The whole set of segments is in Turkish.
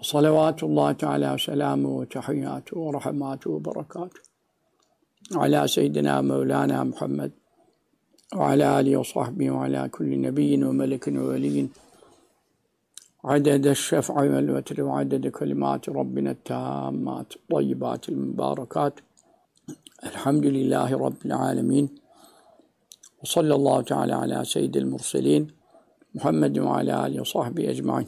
Salavatullahi Teala ve selamu ve tehiyyatu ve rahmatu ve berekatuhu ala seyyidina Mevlana Muhammed ve ala alihi ve sahbihi ve ala kulli nebiyyin ve melekin ve veliyyin adede şef'i vel vetri ve adede kelimati Rabbina tammat tayyibatil mübarekat elhamdülillahi Rabbil alemin ve sallallahu teala ala seyyidil murselin Muhammedin ve ala alihi ve sahbihi ecmain.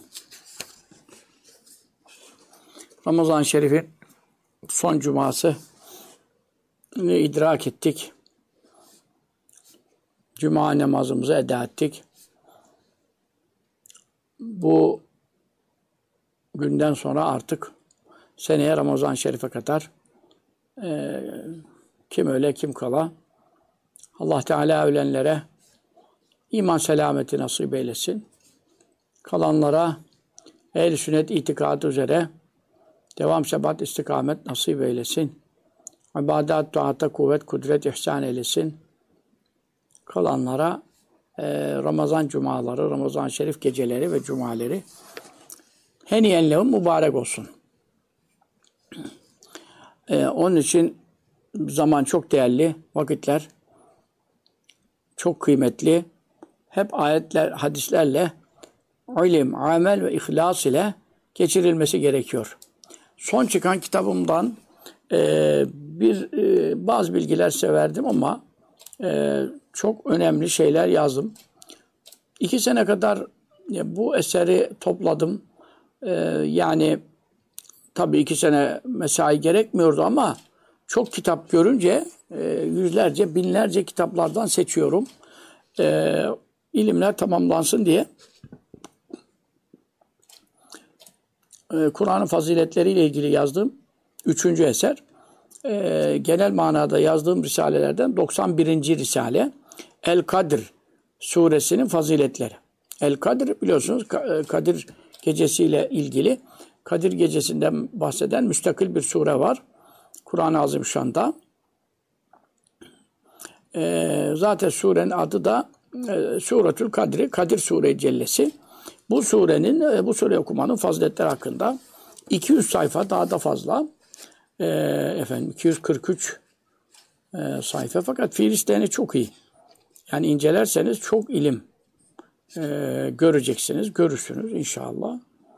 Ramazan-ı Şerif'in son cuması idrak ettik. Cuma namazımızı eda ettik. Bu günden sonra artık seneye Ramazan-ı Şerif'e kadar kim öle kim kala Allah Teala ölenlere iman selameti nasip eylesin. Kalanlara ehl-i sünnet itikadı üzere devam, sebat, istikamet nasip eylesin. İbadet, taata, kuvvet, kudret, ihsan eylesin. Kalanlara Ramazan cumaları, Ramazan-ı Şerif geceleri ve cumaları heniyen lehum mübarek olsun. Onun için zaman çok değerli, vakitler çok kıymetli. Hep ayetler, hadislerle ilim, amel ve ihlas ile geçirilmesi gerekiyor. Son çıkan kitabımdan bazı bilgiler size verdim ama çok önemli şeyler yazdım. 2 sene kadar bu eseri topladım. Yani tabii 2 sene mesai gerekmiyordu ama çok kitap görünce yüzlerce, binlerce kitaplardan seçiyorum. İlimler tamamlansın diye. Kur'an'ın faziletleriyle ilgili yazdığım 3. eser. Genel manada yazdığım risalelerden 91. risale. El-Kadr suresinin faziletleri. El-Kadr biliyorsunuz Kadir gecesiyle ilgili. Kadir gecesinden bahseden müstakil bir sure var. Kur'an-ı Azimüşşan'da. Zaten surenin adı da Suretül Kadri, Kadir Sure-i Cellesi. Bu sure okumanın faziletleri hakkında 200 sayfa daha da fazla. 243 sayfa fakat fiilisteni çok iyi. Yani incelerseniz çok ilim göreceksiniz, görürsünüz inşallah.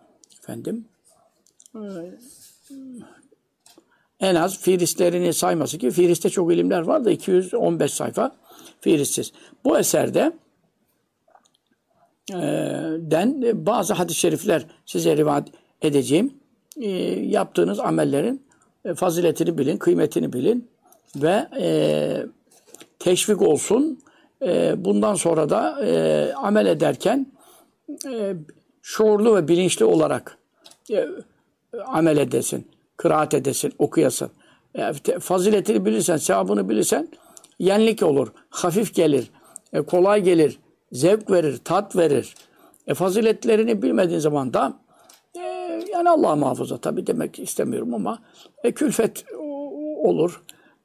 En az fiilistlerini sayması ki fiiliste çok ilimler var da 215 sayfa fiilistsiz. Bu eserde bazı hadis-i şerifler size rivayet edeceğim. Yaptığınız amellerin faziletini bilin, kıymetini bilin ve teşvik olsun. Bundan sonra da amel ederken şuurlu ve bilinçli olarak amel edesin, kıraat edesin, okuyasın. Faziletini bilirsen, sevabını bilirsen yenlik olur, hafif gelir, kolay gelir, zevk verir, tat verir. Faziletlerini bilmediğin zaman da yani Allah muhafaza tabii demek istemiyorum ama külfet olur.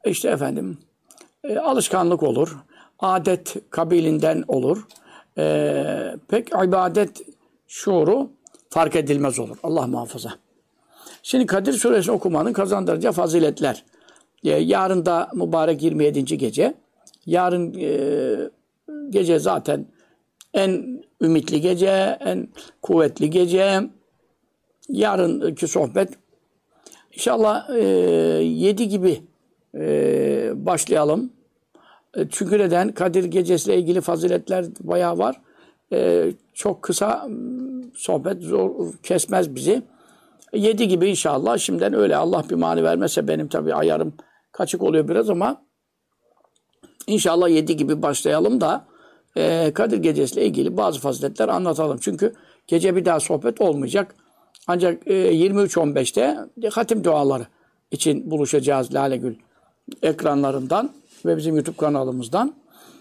Alışkanlık olur. Adet kabilinden olur. Pek ibadet şuuru fark edilmez olur. Allah muhafaza. Şimdi Kadir Suresini okumanın kazandıracağı faziletler. Yarın da mübarek 27. gece. Yarın gece zaten en ümitli gece, en kuvvetli gece. Yarınki sohbet İnşallah 7 gibi başlayalım. Çünkü neden? Kadir Gecesi'yle ilgili faziletler bayağı var. Çok kısa sohbet zor kesmez bizi. 7 gibi inşallah. Şimdiden öyle. Allah bir mani vermezse benim tabii ayarım kaçık oluyor biraz ama inşallah 7 gibi başlayalım da Kadir Gecesi'yle ilgili bazı faziletler anlatalım. Çünkü gece bir daha sohbet olmayacak. Ancak 23.15'te hatim duaları için buluşacağız Lale Gül ekranlarından ve bizim YouTube kanalımızdan.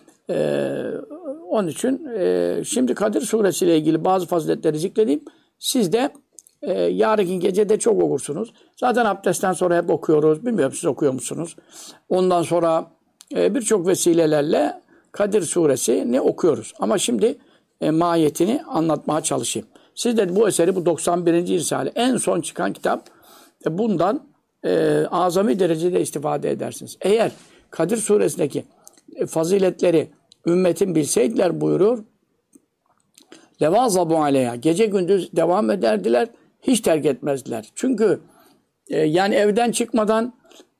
Onun için şimdi Kadir Suresi ile ilgili bazı faziletleri zikredeyim. Siz de yarınki gecede çok okursunuz. Zaten abdestten sonra hep okuyoruz. Bilmiyorum siz okuyor musunuz? Ondan sonra birçok vesilelerle Kadir Suresi'ni okuyoruz. Ama şimdi mahiyetini anlatmaya çalışayım. Siz de bu eseri, bu 91. Risale, en son çıkan kitap, bundan azami derecede istifade edersiniz. Eğer Kadir Suresindeki faziletleri ümmetin bilseydiler buyurur, levazabu aleyha, gece gündüz devam ederdiler, hiç terk etmezdiler. Çünkü yani evden çıkmadan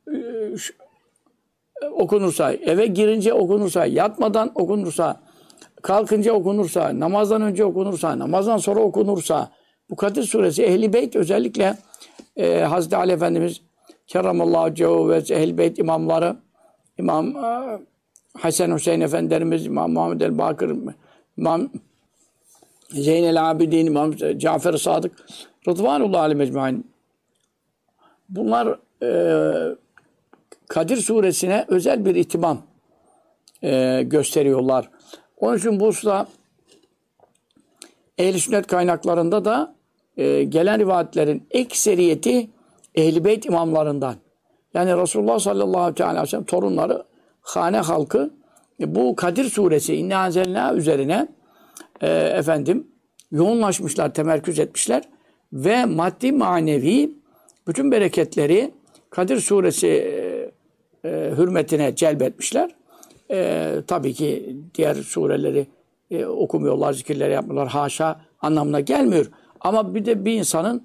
okunursa, eve girince okunursa, yatmadan okunursa, kalkınca okunursa, namazdan önce okunursa, namazdan sonra okunursa, bu Kadir Suresi Ehl-i Beyt, özellikle Hazreti Ali Efendimiz Kerramallahu cehu ve Ehl-i Beyt imamları, İmam Hasan Hüseyin Efendilerimiz, İmam Muhammed el-Bakır, İmam Zeynel Abidin, İmam Cafer-i Sadık, Rıdvanullah aleyhi mecmaîn. Bunlar Kadir Suresine özel bir ihtimam gösteriyorlar. Onun için bu hususta Ehl-i Sünnet kaynaklarında da gelen rivayetlerin ekseriyeti Ehl-i Beyt imamlarından. Yani Resulullah sallallahu aleyhi ve sellem torunları, hane halkı bu Kadir Suresi İnna Enzelnâ üzerine yoğunlaşmışlar, temerküz etmişler ve maddi manevi bütün bereketleri Kadir Suresi hürmetine celbetmişler. Tabii ki diğer sureleri okumuyorlar, zikirleri yapmıyorlar. Haşa anlamına gelmiyor. Ama bir de bir insanın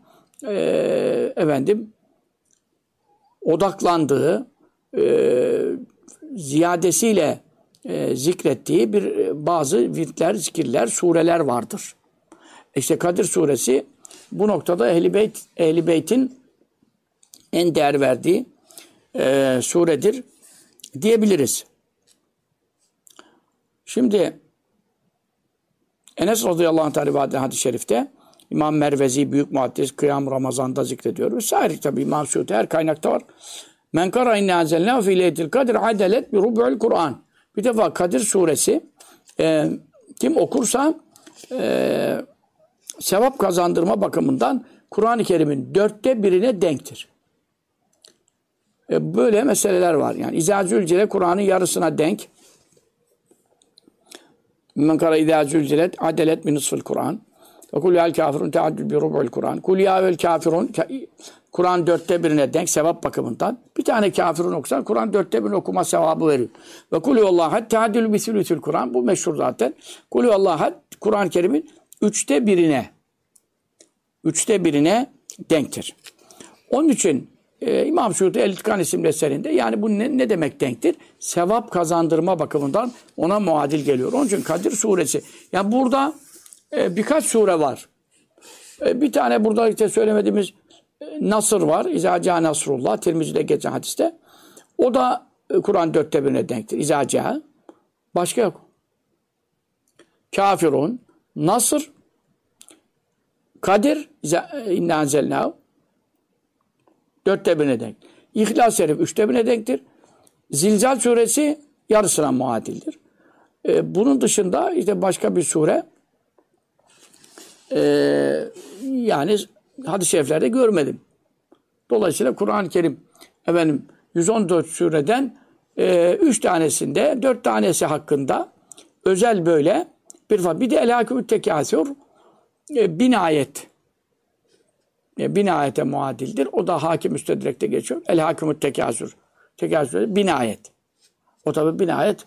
odaklandığı, ziyadesiyle zikrettiği bazı virtler, zikirler, sureler vardır. İşte Kadir Suresi bu noktada Ehl-i Beyt'in en değer verdiği suredir diyebiliriz. Şimdi Enes radıyallahu anh rivayet hadis-i şerifte İmam Mervezi büyük muhaddis Kıyam Ramazan'da zikrediyor. Vesaire tabi İmam Suyuti her kaynakta var. Men kara inna enzelnâ fî leyletil kadr adelet bi rub'ül Kur'an. Bir defa Kadir suresi kim okursa sevap kazandırma bakımından Kur'an-ı Kerim'in 1/4'ine denktir. Böyle meseleler var. Yani İzâ zülcile Kur'an'ın yarısına denk. Men kara İzâ zülcilet adelet min nisfil Kur'an. Ve kul yâ'l kâfirun teaddül bi rub'ül Kur'an. Kul yâ'vel kâfirun Kur'an 1/4'ine denk sevap bakımından. Bir tane kafirun okusan Kur'an 1/4 okuma sevabı veriyor. Ve kul huvallahu teaddül bi sülüsül Kur'an. Bu meşhur zaten. Kul huvallahu Kur'an-ı Kerim'in 1/3'ine denktir. Onun için İmam Suyuti El-İtkan isimli eserinde yani bu ne demek denktir? Sevap kazandırma bakımından ona muadil geliyor. Onun için Kadir suresi. Yani burada birkaç sure var. Bir tane burada işte söylemediğimiz Nasır var. İzâ Nasrullah. Tirmizi'de geçen hadiste. O da Kur'an 1/4'ine denktir. İzâ. Başka yok. Kafirun, Nasır, Kadir, İnna enzelnâhu 1/4'ine denk. İhlas-ı Şerif 3/4'ine denktir. Zilzal suresi yarısına muadildir. Bunun dışında işte başka bir sure yani hadis-i şeriflerde görmedim. Dolayısıyla Kur'an-ı Kerim 114 sureden 3 tanesinde 4 tanesi hakkında özel böyle bir de El-Hakimü't Tekâsür 1000 ayet. 1000 ayete muadildir. O da Hakim Müstedrek'te geçiyor. El-Hakimü't Tekâsür. Tekâsür 1000 ayet. O tabi 1000 ayet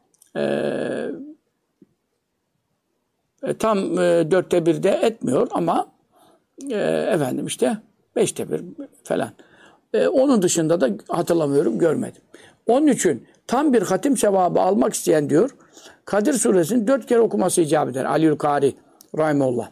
tam 1/4'de etmiyor ama işte 1/5 falan. Onun dışında da hatırlamıyorum, görmedim. Onun için tam bir hatim sevabı almak isteyen diyor, Kadir suresini 4 kere okuması icap eder. Aliül Kari Rahimullah.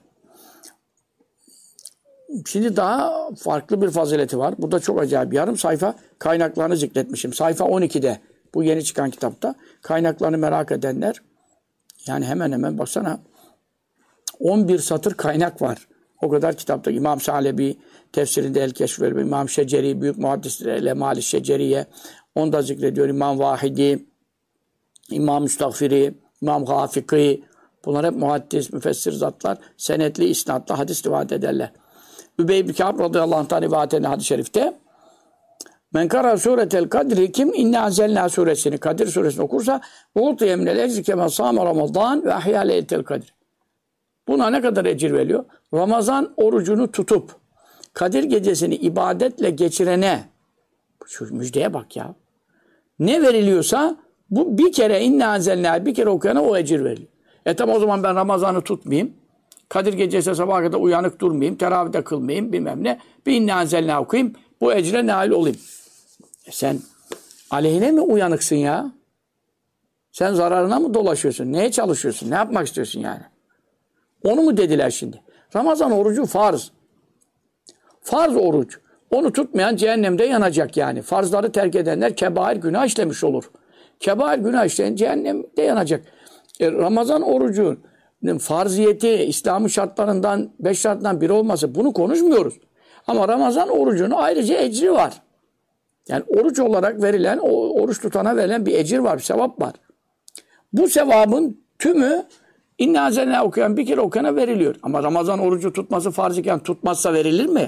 Şimdi daha farklı bir fazileti var. Burada çok acayip. Yarım sayfa kaynaklarını zikretmişim. Sayfa 12'de bu yeni çıkan kitapta. Kaynaklarını merak edenler yani hemen hemen baksana 11 satır kaynak var. O kadar kitapta. İmam Salebi tefsirinde El-Keşf-ül İmam Şeceri büyük muhaddistir. El-Emâl-i Şeceriye onu da zikrediyor. İmam Vahidi, İmam Müstagfiri, İmam Gafiki. Bunlar hep muhaddis, müfessir zatlar. Senetli, isnatlı hadis rivayet ederler. Übey bin Kâb radıyallahu anh'tan rivayet eden hadis-i şerifte men kara suretel kadri kim inna enzelnâ suresini Kadir suresini okursa uğtiye minel ecri kemen sâme Ramazan ve ahya leyletel kadri. Buna ne kadar ecir veriyor? Ramazan orucunu tutup Kadir gecesini ibadetle geçirene, şu müjdeye bak ya. Ne veriliyorsa bu bir kere inna enzelnâ bir kere okuyana o ecir veriliyor. Tamam o zaman ben Ramazan'ı tutmayayım. Kadir gecesi sabaha kadar uyanık durmayayım. Teravihde kılmayayım bilmem ne. Bir inna enzelnâ okuyayım. Bu ecre nail olayım. Sen aleyhine mi uyanıksın ya? Sen zararına mı dolaşıyorsun? Neye çalışıyorsun? Ne yapmak istiyorsun yani? Onu mu dediler şimdi? Ramazan orucu farz. Farz oruç. Onu tutmayan cehennemde yanacak yani. Farzları terk edenler kebair günah işlemiş olur. Kebair günah işleyen cehennemde yanacak. Ramazan orucunun farziyeti, İslam'ın şartlarından, 5 şartından biri olması bunu konuşmuyoruz. Ama Ramazan orucunun ayrıca ecri var. Yani oruç olarak verilen, oruç tutana verilen bir ecir var, bir sevap var. Bu sevabın tümü İnna Enzelnâ okuyan bir kere okuyana veriliyor. Ama Ramazan orucu tutması farz iken tutmazsa verilir mi?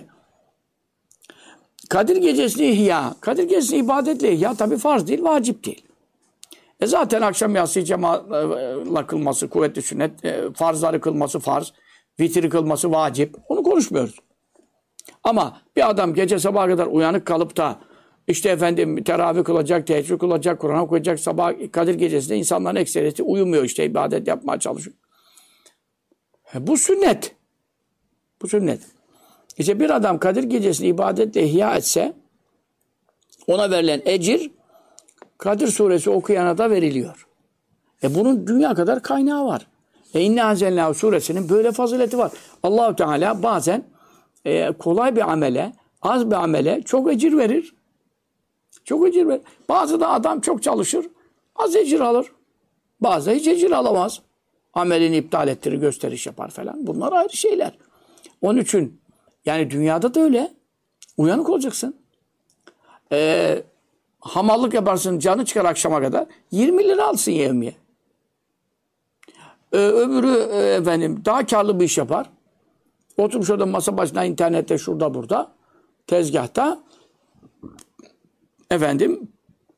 Kadir gecesini ihya. Kadir gecesini ibadetle ihya tabi farz değil, vacip değil. Zaten akşam yatsı cemaatla kılması kuvvetli sünnet, farzları kılması farz, vitri kılması vacip. Onu konuşmuyoruz. Ama bir adam gece sabaha kadar uyanık kalıp da işte efendim teravih kılacak, teheccüd kılacak, Kur'an okuyacak, sabah Kadir gecesinde insanların ekseriyeti uyumuyor işte ibadet yapmaya çalışıyor. Bu sünnet. Bu sünnet. İşte bir adam Kadir gecesini ibadetle ihya etse ona verilen ecir Kadir suresi okuyana da veriliyor. Bunun dünya kadar kaynağı var. İnna Enzelnâhu suresinin böyle fazileti var. Allah-u Teala bazen kolay bir amele, az bir amele çok ecir verir. Çok ecir verir. Bazı da adam çok çalışır, az ecir alır. Bazı hiç ecir alamaz. Amelini iptal ettirir, gösteriş yapar falan. Bunlar ayrı şeyler. Onun için yani dünyada da öyle. Uyanık olacaksın. Hamallık yaparsın, canı çıkar akşama kadar. 20 lira alsın yevmiye. Öbürü efendim daha karlı bir iş yapar. Oturmuş orada masa başına internette şurada burada tezgahta efendim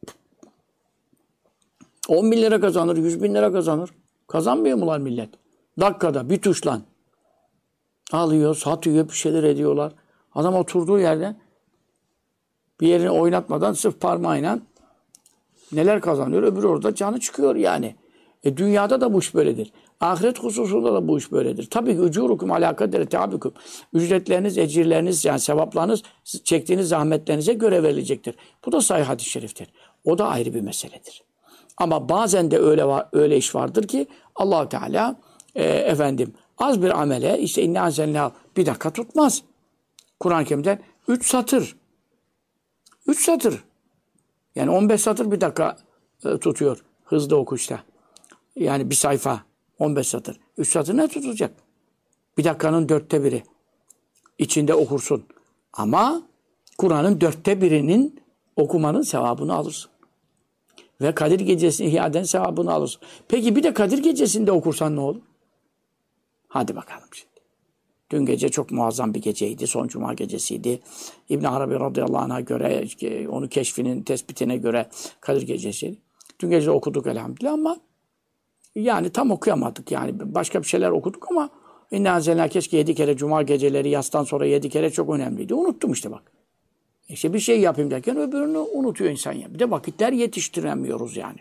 10 bin lira kazanır, 100 bin lira kazanır. Kazanmıyor mular millet? Dakikada bir tuşla alıyor, satıyor, bir şeyler ediyorlar. Adam oturduğu yerden bir yerini oynatmadan sırf parmağıyla neler kazanıyor. Öbürü orada canı çıkıyor yani. Dünyada da bu iş böyledir. Ahiret hususunda da bu iş böyledir. Tabii ki ücurukum alâkadere teâbikum. Ücretleriniz, ecirleriniz yani sevaplarınız çektiğiniz zahmetlerinize göre verilecektir. Bu da sahih hadis-i şeriftir. O da ayrı bir meseledir. Ama bazen de öyle iş vardır ki Allah-u Teala efendim az bir amele işte inna enzelnâhu bir dakika tutmaz. Kur'an-ı Kerim'den 3 satır. 3 satır. Yani 15 satır bir dakika tutuyor hızlı okuşta. Yani bir sayfa 15 satır. 3 satır ne tutacak? Bir dakikanın 1/4'ü. İçinde okursun. Ama Kur'an'ın 1/4'inin okumanın sevabını alırsın. Ve Kadir Gecesi'ni ihya eden sevabını alırsın. Peki bir de Kadir Gecesi'nde okursan ne olur? Hadi bakalım şimdi. Dün gece çok muazzam bir geceydi. Son Cuma gecesiydi. İbn Arabi radıyallahu anh'a göre, onun keşfinin tespitine göre Kadir Gecesi'ydi. Dün gece okuduk elhamdülillah ama yani tam okuyamadık. Yani başka bir şeyler okuduk ama İnna Enzelnâ keşke 7 kere Cuma geceleri yastan sonra 7 kere çok önemliydi. Unuttum işte bak. İşte bir şey yapayım derken öbürünü unutuyor insan ya. Bir de vakitler yetiştiremiyoruz yani.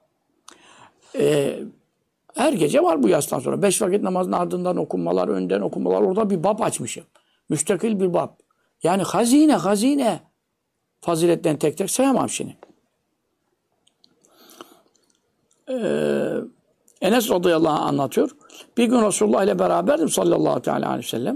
Her gece var bu yastan sonra. 5 vakit namazın ardından okunmalar, önden okunmalar. Orada bir bab açmışım. Müstakil bir bab. Yani hazine. Faziletten tek tek sayamam şimdi. Enes radıyallahu anh anlatıyor. Bir gün Resulullah ile beraberdim sallallahu aleyhi ve sellem.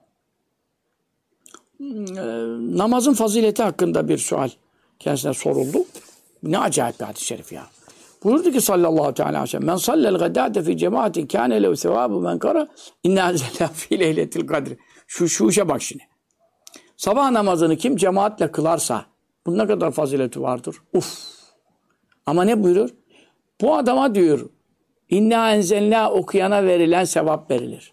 Namazın fazileti hakkında bir sual kendisine soruldu. Ne acayip bir hadis-i şerif ya. Buyurdu ki sallallahu aleyhi ve sellem men sallel gadâte fi cemaatin kâne lehu sevâbu men kara inna enzelnâ fî leyletil kadri. Şu işe bak şimdi. Sabah namazını kim cemaatle kılarsa bunun ne kadar fazileti vardır? Ama ne buyurur? Bu adama diyor inna enzelnâ okuyana verilen sevap verilir.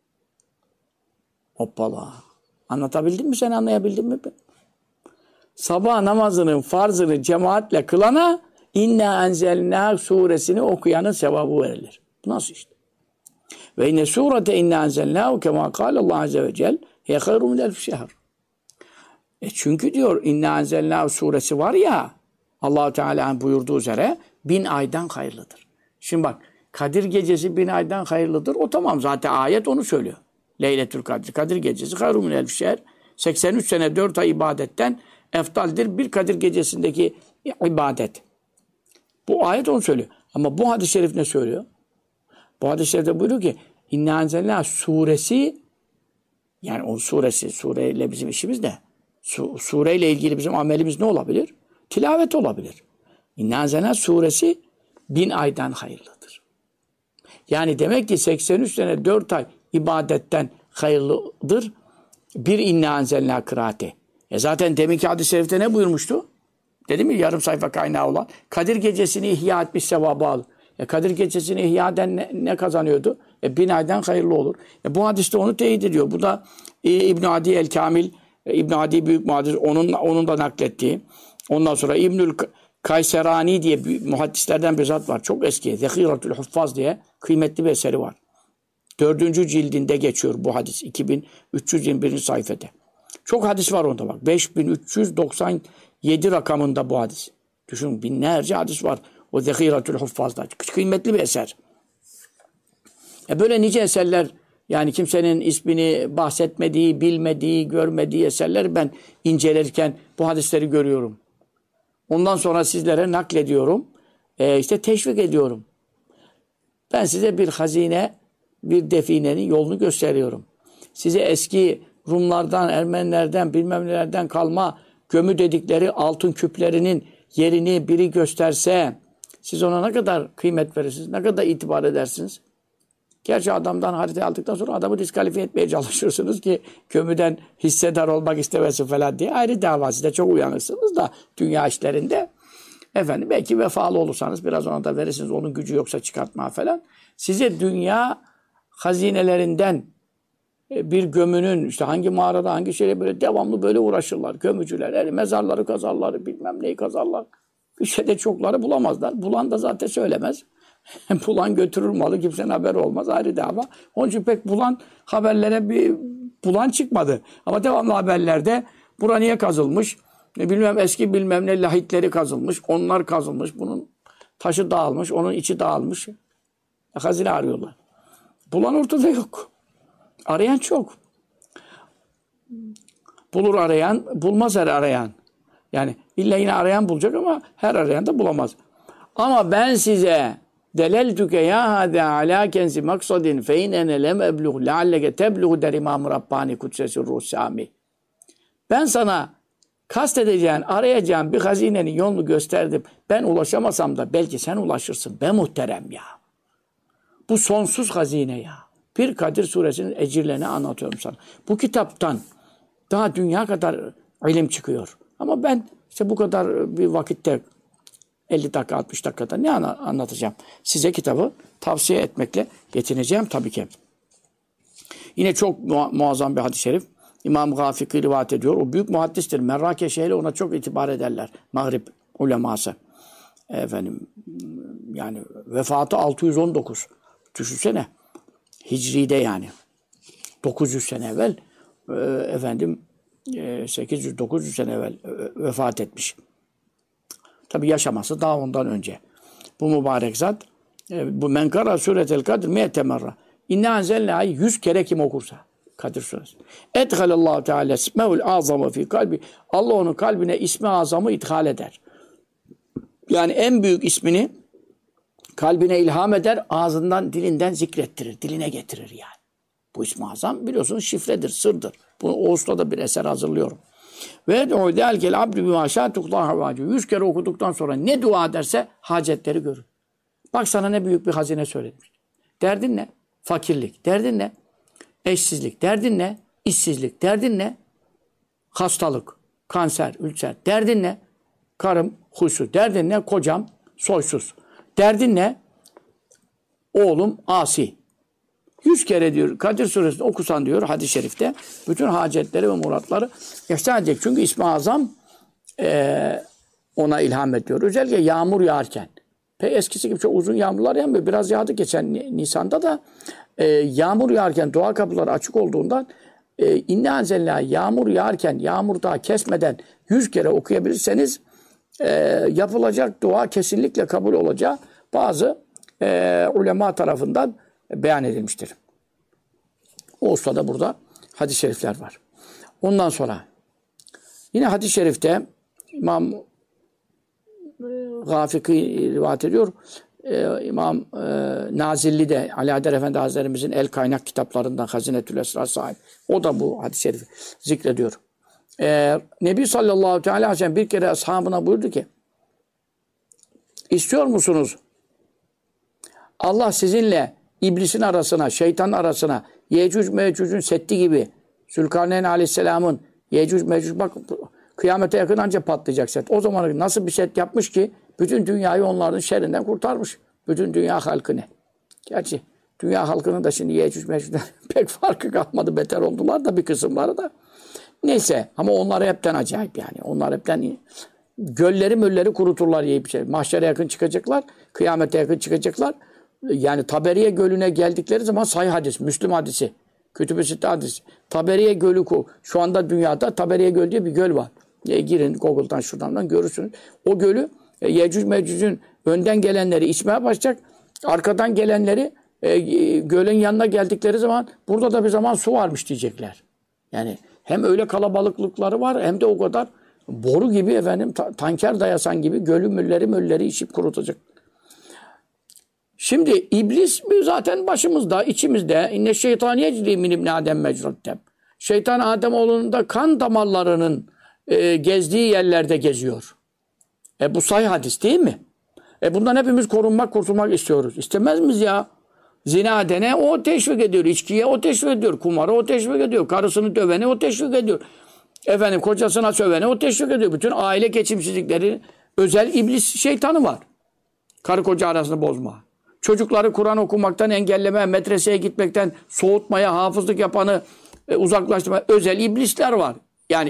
Hoppala. Anlatabildim mi sen, anlayabildin mi? Sabah namazının farzını cemaatle kılana İnna enzelnâ suresini okuyanın sevabı verilir. Bu nasıl işte? Ve inne surete inna enzelnâhu kemâ kâlallahu azze ve cel hiye hayrun min elf şehr. Çünkü diyor inna enzelnâhu suresi var ya, Allah-u Teala'nın buyurduğu üzere 1000 aydan hayırlıdır. Şimdi bak, Kadir gecesi 1000 aydan hayırlıdır. O tamam, zaten ayet onu söylüyor. Leyletül Kadir. Kadir gecesi hayrun min elf şehr. 83 sene 4 ay ibadetten eftaldir bir Kadir gecesindeki ibadet. Bu ayet onu söylüyor. Ama bu hadis-i şerif ne söylüyor? Bu hadis-i şerifte buyuruyor ki İnna enzelnâ suresi, yani o suresi, sureyle bizim işimiz ne? Sureyle ilgili bizim amelimiz ne olabilir? Tilavet olabilir. İnna enzelnâ suresi 1000 aydan hayırlıdır. Yani demek ki 83 sene 4 ay ibadetten hayırlıdır bir inna enzelnâ kıraati. Zaten deminki hadis-i şerifte ne buyurmuştu? Dedim mi yarım sayfa kaynağı olan. Kadir gecesini ihya etmiş sevabı alır. Kadir gecesini ihya eden ne kazanıyordu? 1000 aydan hayırlı olur. Bu hadiste onu teyit ediyor. Bu da İbn Adi el-Kamil, İbn Adi büyük muhaddis, onun da naklettiği. Ondan sonra İbnül Kayserani diye muhaddislerden bir zat var. Çok eski. Zehiratül Huffaz diye kıymetli bir eseri var. 4. cildinde geçiyor bu hadis. 2321. sayfada. Çok hadis var onda bak. 5397 rakamında bu hadis. Düşün, binlerce hadis var. O Zehiratül Huffaz'da. Kıymetli bir eser. Böyle nice eserler, yani kimsenin ismini bahsetmediği, bilmediği, görmediği eserler ben incelerken bu hadisleri görüyorum. Ondan sonra sizlere naklediyorum. İşte teşvik ediyorum. Ben size bir hazine, bir definenin yolunu gösteriyorum. Size eski Rumlardan, Ermenilerden, bilmem nelerden kalma gömü dedikleri altın küplerinin yerini biri gösterse siz ona ne kadar kıymet verirsiniz, ne kadar itibar edersiniz? Gerçi adamdan haritayı aldıktan sonra adamı diskalifiye etmeye çalışırsınız ki gömüden hissedar olmak istemesin falan diye. Ayrı dava, siz de çok uyanırsınız da dünya işlerinde. Efendim belki vefalı olursanız biraz ona da verirsiniz. Onun gücü yoksa çıkartma falan. Size dünya hazinelerinden bir gömünün işte hangi mağarada hangi şeyle böyle devamlı böyle uğraşırlar. Gömücüler, mezarları kazarlar, bilmem neyi kazarlar. Bir şeyde çokları bulamazlar. Bulan da zaten söylemez. Bulan götürür malı, kimsenin haberi olmaz. Ayrı dava. Onun için pek bulan haberlere bir bulan çıkmadı. Ama devamlı haberlerde bura niye kazılmış? Bilmem eski bilmem ne lahitleri kazılmış. Onlar kazılmış. Bunun taşı dağılmış. Onun içi dağılmış. Hazine arıyorlar. Bulan ortada yok. Arayan çok. Bulur arayan, bulmaz her arayan. Yani illa yine arayan bulacak ama her arayan da bulamaz. Ama ben size deleltüke ya hâdâ alâ kenzi maksadin fe inene lem ebluğ lealleke tebluğ der İmam-ı Rabbani Kudsesi Ruhsami. Ben sana kastedeceğin, arayacağın bir hazinenin yolunu gösterdim. Ben ulaşamasam da belki sen ulaşırsın. Be muhterem ya. Bu sonsuz hazine ya. Bir Kadir Suresinin ecirlerini anlatıyorum sana. Bu kitaptan daha dünya kadar ilim çıkıyor. Ama ben işte bu kadar bir vakitte 50 dakika 60 dakikada ne anlatacağım? Size kitabı tavsiye etmekle yetineceğim tabii ki. Yine çok muazzam bir hadis-i şerif. İmam Gafiki rivayet ediyor. O büyük muhaddistir. Merrakeş ehli ona çok itibar ederler. Mağrib uleması. Efendim yani vefatı 619. Düşünsene. Hicri'de yani. 900 sene evvel 800-900 sene evvel vefat etmiş. Tabi yaşaması daha ondan önce. Bu mübarek zat bu menkara suretel kadir mi'temerra. İnna enzelnâ'yı 100 kere kim okursa. Kadir suresi. Edhalallahu Teala ismeul azamı fi kalbi. Allah onun kalbine ismi azamı ithal eder. Yani en büyük ismini kalbine ilham eder, ağzından, dilinden zikrettirir, diline getirir yani. Bu ismi azam biliyorsunuz şifredir, sırdır. Bunu Ağustos'ta da bir eser hazırlıyorum. Ve o delkel abdü bima şa'tullaha vacü. 100 kere okuduktan sonra ne dua ederse hacetleri görür. Bak sana ne büyük bir hazine söylemiş. Derdin ne? Fakirlik. Derdin ne? Eşsizlik. Derdin ne? İşsizlik. Derdin ne? Hastalık, kanser, ülser. Derdin ne? Karım huysuz. Derdin ne? Kocam soysuz. Derdin ne? Oğlum asi. 100 kere diyor Kadir Suresi'ni okusan diyor hadis-i şerifte bütün hacetleri ve muratları ihsan edecek. Çünkü İsmi Azam ona ilham ediyor. Özellikle yağmur yağarken. Eskisi gibi çok uzun yağmurlar yağmıyor. Biraz yağdı geçen Nisan'da da Yağmur yağarken dua kapıları açık olduğundan inne anzelna yağmur yağarken yağmur daha kesmeden 100 kere okuyabilirseniz yapılacak dua kesinlikle kabul olacağı bazı ulema tarafından beyan edilmiştir. O ustada burada hadis-i şerifler var. Ondan sonra yine hadis-i şerifte İmam Gafiki rivayet ediyor. İmam Nazilli de Ali Adel Efendi Hazretlerimizin el kaynak kitaplarından Hazinetül Esrar sahibi. O da bu hadis-i şerifi zikrediyor. Nebi sallallahu aleyhi ve sellem bir kere ashabına buyurdu ki istiyor musunuz? Allah sizinle iblisin arasına, şeytanın arasına Yecüc Mecüc'ün setti gibi Zülkarneyn aleyhisselamın Yecüc Mecüc bak kıyamete yakın ancak patlayacak set. O zaman nasıl bir set yapmış ki bütün dünyayı onların şerrinden kurtarmış. Bütün dünya halkını. Gerçi dünya halkının da şimdi Yecüc Mecüc'den pek farkı kalmadı. Beter oldular da bir kısımları da. Neyse ama onlar hepten acayip yani. Onlar hepten gölleri mölleri kuruturlar yiyip şey. Mahşere yakın çıkacaklar. Kıyamete yakın çıkacaklar. Yani Taberiye Gölü'ne geldikleri zaman sahih hadis, Müslüm hadisi, Kütüb-i Sitte hadisi. Taberiye Gölü şu anda dünyada Taberiye Gölü diye bir göl var. Girin Google'dan şuradan görürsünüz. O gölü Yecüc Mecüc'ün önden gelenleri içmeye başlayacak. Arkadan gelenleri gölün yanına geldikleri zaman burada da bir zaman su varmış diyecekler. Yani hem öyle kalabalıklıkları var hem de o kadar boru gibi efendim tanker dayasan gibi gölü mölleri içip kurutacak. Şimdi iblis zaten başımızda, içimizde. İnne şeytan yecri min ibn Adem mecraddem. Şeytan Ademoğlu'nun da kan damarlarının gezdiği yerlerde geziyor. Bu sahih hadis değil mi? Bundan hepimiz korunmak, kurtulmak istiyoruz. İstemez miyiz ya? Zina dene o teşvik ediyor. İçkiye o teşvik ediyor. Kumara o teşvik ediyor. Karısını dövene o teşvik ediyor. Efendim kocasına sövene o teşvik ediyor. Bütün aile geçimsizlikleri özel iblis şeytanı var. Karı koca arasını bozma. Çocukları Kur'an okumaktan engelleme, medreseye gitmekten soğutmaya, hafızlık yapanı uzaklaştırmaya özel iblisler var. Yani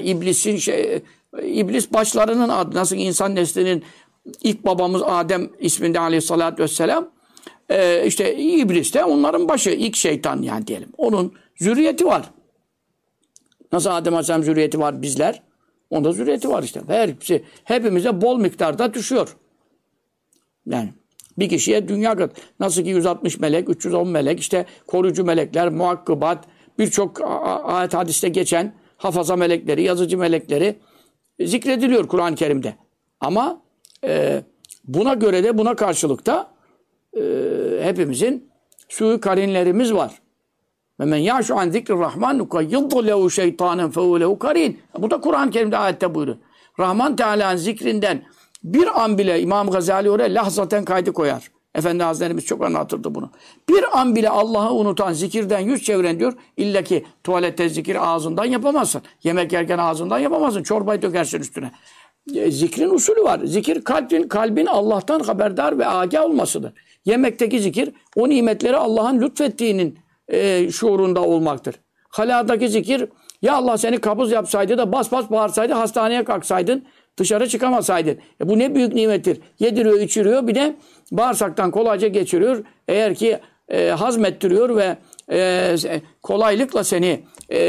iblis başlarının adı. Nasıl insan neslinin ilk babamız Adem isminde aleyhissalatü vesselam işte iblis de onların başı, ilk şeytan yani diyelim. Onun zürriyeti var. Nasıl Adem Aleyhisselam zürriyeti var bizler? Onda zürriyeti var işte. Hepsi, hepimize bol miktarda düşüyor. Yani bir kişiye dünya kadar. Nasıl ki 160 melek, 310 melek, işte koruyucu melekler, muakkibat, birçok ayet hadiste geçen hafaza melekleri, yazıcı melekleri zikrediliyor Kur'an-ı Kerim'de. Ama buna göre de buna karşılık da hepimizin sui karinlerimiz var. Ve men ya'şu an zikrurrahman nukayyidhu lehu şeytanen fehu lehu karin. Bu da Kur'an-ı Kerim'de ayette buyuruyor. Rahman Teala'nın zikrinden bir an bile İmam Gazali oraya lahzaten kaydı koyar. Efendi Hazretlerimiz çok anlatırdı bunu. Bir an bile Allah'ı unutan, zikirden yüz çeviren diyor. İlla ki tuvalette zikir ağzından yapamazsın. Yemek yerken ağzından yapamazsın. Çorbayı dökersin üstüne. Zikrin usulü var. Zikir kalbin Allah'tan haberdar ve agah olmasıdır. Yemekteki zikir o nimetleri Allah'ın lütfettiğinin şuurunda olmaktır. Haladaki zikir ya Allah seni kabız yapsaydı da bas bas bağırsaydı hastaneye kalksaydın dışarı çıkamasaydın. Bu ne büyük nimettir. Yediriyor, içiriyor bir de bağırsaktan kolayca geçiriyor. Eğer ki hazmettiriyor ve kolaylıkla seni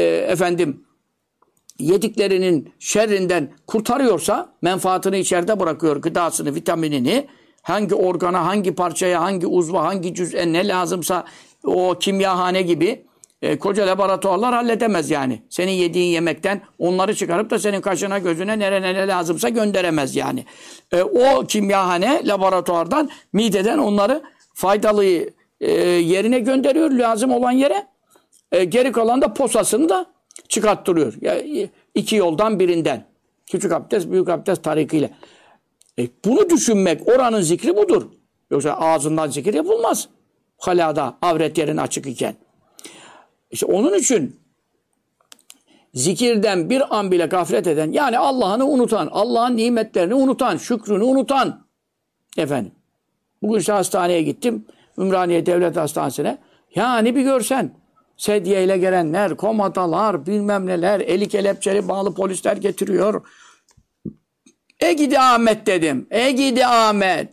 yediklerinin şerrinden kurtarıyorsa menfaatını içeride bırakıyor. Gıdasını, vitaminini hangi organa, hangi parçaya, hangi uzva, hangi cüz'e ne lazımsa o kimyahane gibi koca laboratuvarlar halledemez yani. Senin yediğin yemekten onları çıkarıp da senin kaşına gözüne ne lazımsa gönderemez yani. O kimyahane laboratuvardan mideden onları faydalı yerine gönderiyor lazım olan yere. Geri kalan da posasını da çıkarttırıyor. Yani iki yoldan birinden. Küçük abdest, büyük abdest tarikiyle. Bunu düşünmek, oranın zikri budur. Yoksa ağzından zikir yapılmaz. Halada, avret yerin açık iken. İşte onun için zikirden bir an bile gaflet eden, yani Allah'ını unutan, Allah'ın nimetlerini unutan, şükrünü unutan. Efendim, bugün işte hastaneye gittim. Ümraniye Devlet Hastanesi'ne. Yani bir görsen, sedyeyle gelenler, komadalar, bilmem neler, eli kelepçeli bağlı polisler getiriyor. Gidi Ahmet dedim. Gidi Ahmet.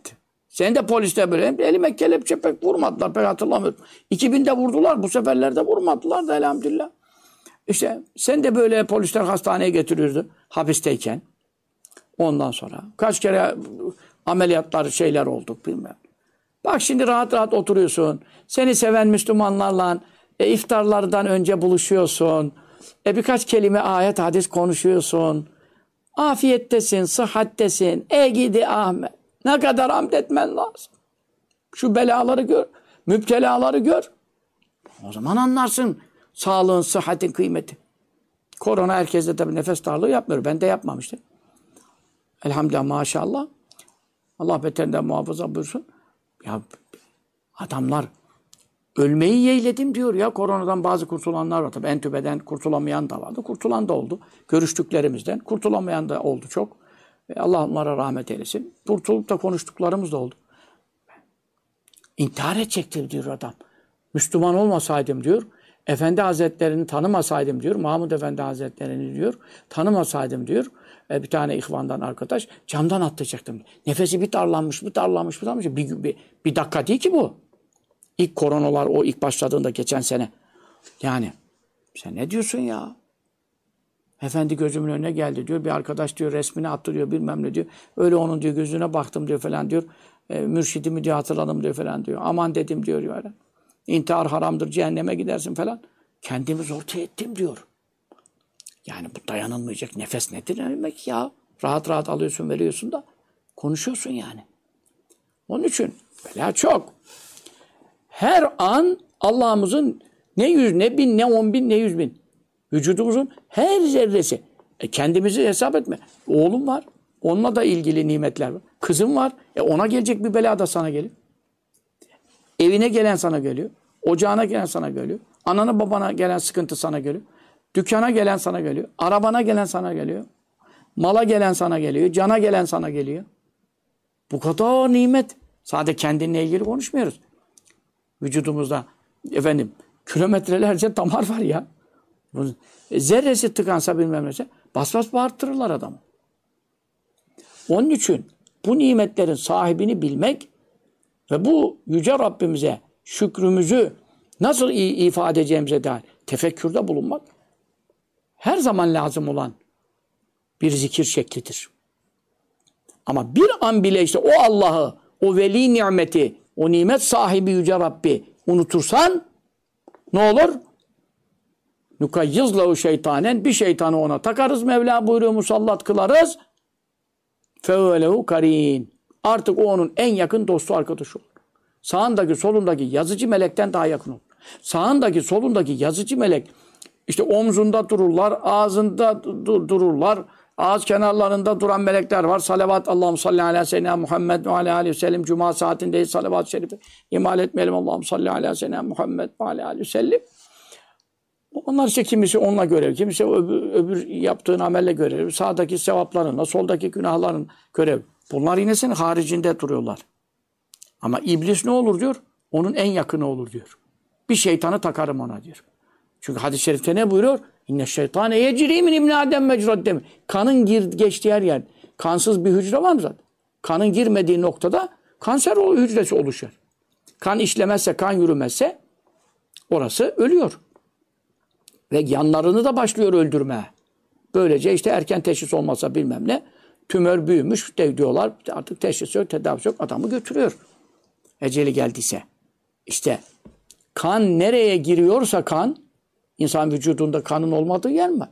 Sen de poliste böyle elime kelepçe pek vurmadılar, pek hatırlamıyorum. 2000'de vurdular, bu seferlerde vurmadılar da elhamdülillah. İşte sen de böyle polisler hastaneye getiriyordu hapisteyken. Ondan sonra kaç kere ameliyatlar şeyler olduk bilmem. Bak şimdi rahat rahat oturuyorsun. Seni seven Müslümanlarla iftarlardan önce buluşuyorsun. Birkaç kelime ayet hadis konuşuyorsun. Afiyettesin, sıhhattesin. Gidi Ahmet. Ne kadar hamd etmen lazım. Şu belaları gör. Müptelaları gör. O zaman anlarsın sağlığın, sıhhatin kıymeti. Korona herkeste tabii nefes darlığı yapmıyor. Ben de yapmamıştım. Elhamdülillah maşallah. Allah beterinden muhafaza buyursun. Ya adamlar ölmeyi yeğledim diyor ya. Koronadan bazı kurtulanlar var. Tabii entübeden kurtulamayan da vardı. Kurtulan da oldu. Görüştüklerimizden. Kurtulamayan da oldu çok. Allah onlara rahmet eylesin. Kurtulup da konuştuklarımız da oldu. İntihar edecektir diyor adam. Müslüman olmasaydım diyor. Efendi Hazretleri'ni tanımasaydım diyor. Mahmud Efendi Hazretleri'ni diyor. Tanımasaydım diyor. Bir tane ihvandan arkadaş camdan atlayacaktım. Nefesi bir darlanmış. Bir dakika değil ki bu. İlk koronalar o ilk başladığında geçen sene. Yani sen ne diyorsun ya? Efendi gözümün önüne geldi diyor. Bir arkadaş diyor resmini attı diyor bilmem ne diyor. Öyle onun diyor gözüne baktım diyor falan diyor. Mürşidimi diyor hatırladım diyor falan diyor. Aman dedim diyor öyle. İntihar haramdır cehenneme gidersin falan. Kendimi zor ettim diyor. Yani bu dayanılmayacak nefes nedir demek ya? Rahat rahat alıyorsun veriyorsun da konuşuyorsun yani. Onun için bela çok. Her an Allah'ımızın ne 100, ne 1000, ne 10.000, ne 100.000. Vücudumuzun her zerresi. Kendimizi hesap etme. Oğlum var. Onunla da ilgili nimetler var. Kızım var. Ona gelecek bir bela da sana geliyor. Evine gelen sana geliyor. Ocağına gelen sana geliyor. Anana babana gelen sıkıntı sana geliyor. Dükkana gelen sana geliyor. Arabana gelen sana geliyor. Mala gelen sana geliyor. Cana gelen sana geliyor. Bu kadar nimet. Sadece kendinle ilgili konuşmuyoruz. Vücudumuzda kilometrelerce damar var ya. Zerresi tıkansa bilmem neyse bas bas bağırtırırlar adamı. Onun için bu nimetlerin sahibini bilmek ve bu yüce Rabbimize şükrümüzü nasıl ifade edeceğimize dair tefekkürde bulunmak her zaman lazım olan bir zikir şeklidir. Ama bir an bile işte o Allah'ı, o veli nimeti, o nimet sahibi yüce Rabbi unutursan ne olur? Nukayyizlehu şeytanen, bir şeytanı ona takarız Mevla buyuruyor, musallat kılarız. Fevvelehu karin. Artık o onun en yakın dostu arkadaşı olur. Sağındaki solundaki yazıcı melekten daha yakın olur. Sağındaki solundaki yazıcı melek işte omzunda dururlar, ağzında dururlar. Ağız kenarlarında duran melekler var. Salavat, Allahümme salli ala seyyidina Muhammed ve ala aleyhi ve sellem. Cuma saatindeyiz. Salavat-ı şerifi ihmal etmeyelim. Allahümme salli ala seyyidina Muhammed ve ala aleyhi ve sellem. Onlar işte kimisi onunla görev, kimisi öbür yaptığın amelle görev. Sağdaki sevaplarınla, soldaki günahların görev. Bunlar yine senin haricinde duruyorlar. Ama iblis ne olur diyor? Onun en yakını olur diyor. Bir şeytanı takarım ona diyor. Çünkü hadis-i şerifte ne buyuruyor? İnne şeytane yecri min ibni adem mecraddem. Kanın geçtiği her yer. Kansız bir hücre var mı zaten? Kanın girmediği noktada kanser hücresi oluşur. Kan işlemezse, kan yürümezse orası ölüyor. Ve yanlarını da başlıyor öldürmeye. Böylece işte erken teşhis olmasa bilmem ne. Tümör büyümüş diyorlar. Artık teşhis yok, tedavisi yok. Adamı götürüyor. Eceli geldiyse. İşte kan nereye giriyorsa kan, insan vücudunda kanın olmadığı yer mi?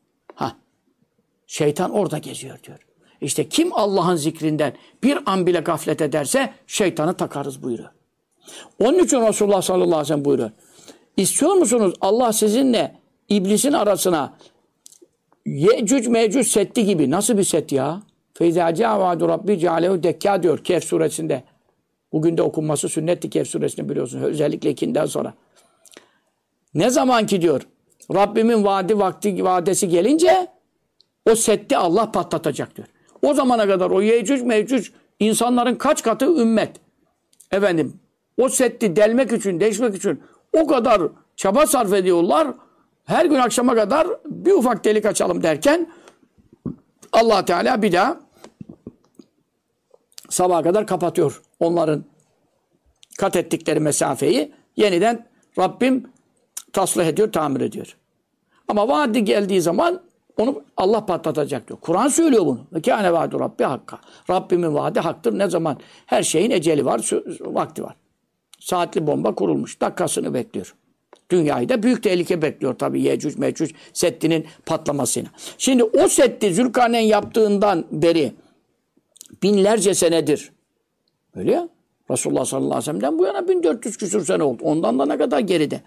Şeytan orada geziyor diyor. İşte kim Allah'ın zikrinden bir an bile gaflet ederse şeytanı takarız buyuruyor. Onun için Resulullah sallallahu aleyhi ve sellem buyuruyor. İstiyor musunuz Allah sizinle iblisin arasına Yecüc Mecüc setti gibi. Nasıl bir set ya? Feyzâ câvâdu Rabbi cealehu dekkâ diyor Kehf suresinde. Bugün de okunması sünnetti Kehf suresini biliyorsunuz. Özellikle ikinden sonra. Ne zaman ki diyor Rabbimin vadesi gelince o setti Allah patlatacak diyor. O zamana kadar o Yecüc Mecüc insanların kaç katı ümmet. O setti delmek için, deşmek için o kadar çaba sarf ediyorlar. Her gün akşama kadar bir ufak delik açalım derken Allah Teala bir daha sabaha kadar kapatıyor onların kat ettikleri mesafeyi yeniden Rabbim taslah ediyor, tamir ediyor. Ama vaadi geldiği zaman onu Allah patlatacak diyor. Kur'an söylüyor bunu. Ve kâne vaadu Rabbi hakka. Rabbimin vaadi haktır. Ne zaman? Her şeyin eceli var, vakti var. Saatli bomba kurulmuş. Dakikasını bekliyor. Dünyayı da büyük tehlike bekliyor tabii. Yecüc Mecüc Seddi'nin patlamasıyla. Şimdi o Seddi Zülkarneyn yaptığından beri binlerce senedir. Öyle ya. Resulullah sallallahu aleyhi ve sellem'den bu yana 1400 küsur sene oldu. Ondan da ne kadar geride.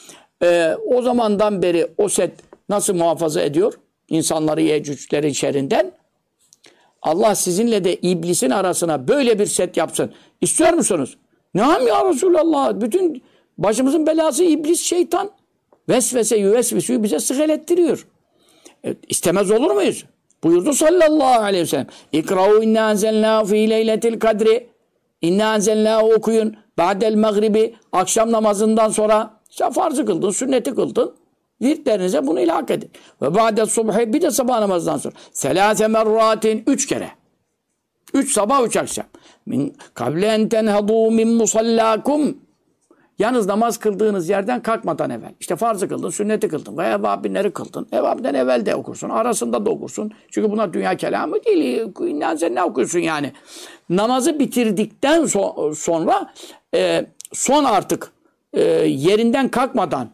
O zamandan beri o set nasıl muhafaza ediyor? İnsanları Yecüclerin şerrinden. Allah sizinle de iblisin arasına böyle bir set yapsın. İstiyor musunuz? Naam ya Resulallah. Bütün başımızın belası iblis, şeytan. Vesvese yüvesvisuyu bize sıkelettiriyor. İstemez olur muyuz? Buyurdu sallallahu aleyhi ve sellem. İkra'u inna enzelnâhu fî leyletil kadri. İnna enzelnâhu okuyun. Ba'del mağribi. Akşam namazından sonra sen farzı kıldın, sünneti kıldın. Virtlerinize bunu ilhak edin. Ve ba'de subhi bir de sabah namazından sonra. Selâse merratin 3 kere. 3 sabah 3 akşam. Min kable en tenhadû min musallâkum. Yalnız namaz kıldığınız yerden kalkmadan evvel. İşte farzı kıldın, sünneti kıldın. Ve evvabinleri kıldın. Evvabiden evvel de okursun. Arasında da okursun. Çünkü bunlar dünya kelamı değil. Ne okursun yani. Namazı bitirdikten sonra son artık yerinden kalkmadan.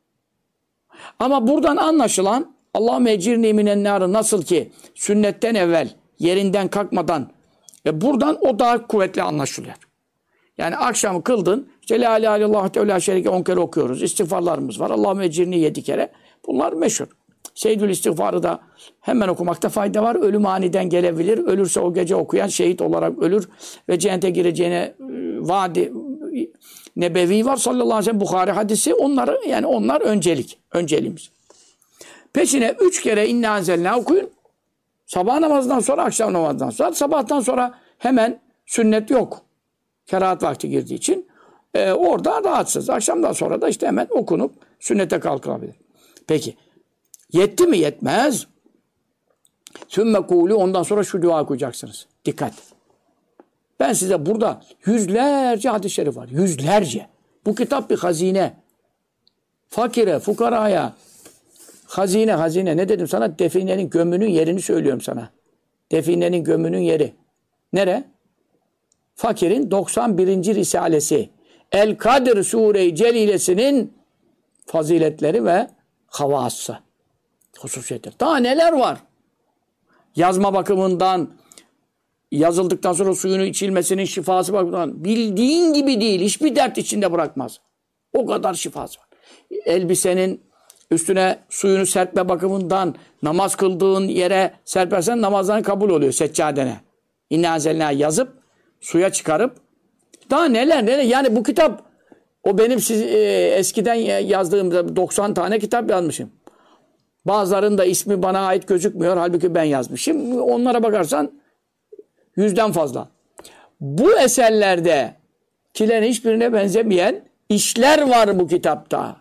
Ama buradan anlaşılan Allahümme ecirni minen nârı nasıl ki sünnetten evvel yerinden kalkmadan buradan o daha kuvvetli anlaşılıyor. Yani akşamı kıldın. İşte la ilahe illallah teala şerike 10 kere okuyoruz. İstiğfarlarımız var. Allahümme ecirni 7 kere. Bunlar meşhur. Seyyidül istiğfarı da hemen okumakta fayda var. Ölüm aniden gelebilir. Ölürse o gece okuyan şehit olarak ölür ve cennete gireceğine vaadi nebevi var sallallahu aleyhi ve sellem Bukhari hadisi. Onlar önceliğimiz. Peşine 3 kere inna enzelna okuyun. Sabah namazından sonra, akşam namazından sonra. Sabahtan sonra hemen sünnet yok. Kerahat vakti girdiği için. Orada rahatsız. Akşamdan sonra da işte hemen okunup sünnete kalkılabilir. Peki. Yetti mi? Yetmez. Sümme kûlü ondan sonra şu dua okuyacaksınız. Dikkat. Ben size burada yüzlerce hadis-i şerif var. Yüzlerce. Bu kitap bir hazine. Fakire, fukaraya. Hazine. Ne dedim sana? Definenin gömünün yerini söylüyorum sana. Definenin gömünün yeri. Nere? Fakir'in 91. Risalesi. El-Kadir Sure-i Celilesinin faziletleri ve havası. Hususiyetleri. Daha neler var? Yazma bakımından, yazıldıktan sonra suyunu içilmesinin şifası bakımından bildiğin gibi değil. Hiçbir dert içinde bırakmaz. O kadar şifası var. Elbisenin üstüne suyunu serpme bakımından namaz kıldığın yere serpersen namazların kabul oluyor seccadene. İnna enzelna yazıp suya çıkarıp daha neler. Yani bu kitap o benim eskiden yazdığım 90 tane kitap yazmışım. Bazılarının da ismi bana ait gözükmüyor. Halbuki ben yazmışım. Onlara bakarsan 100'den fazla. Bu eserlerde kilerin hiçbirine benzemeyen işler var bu kitapta.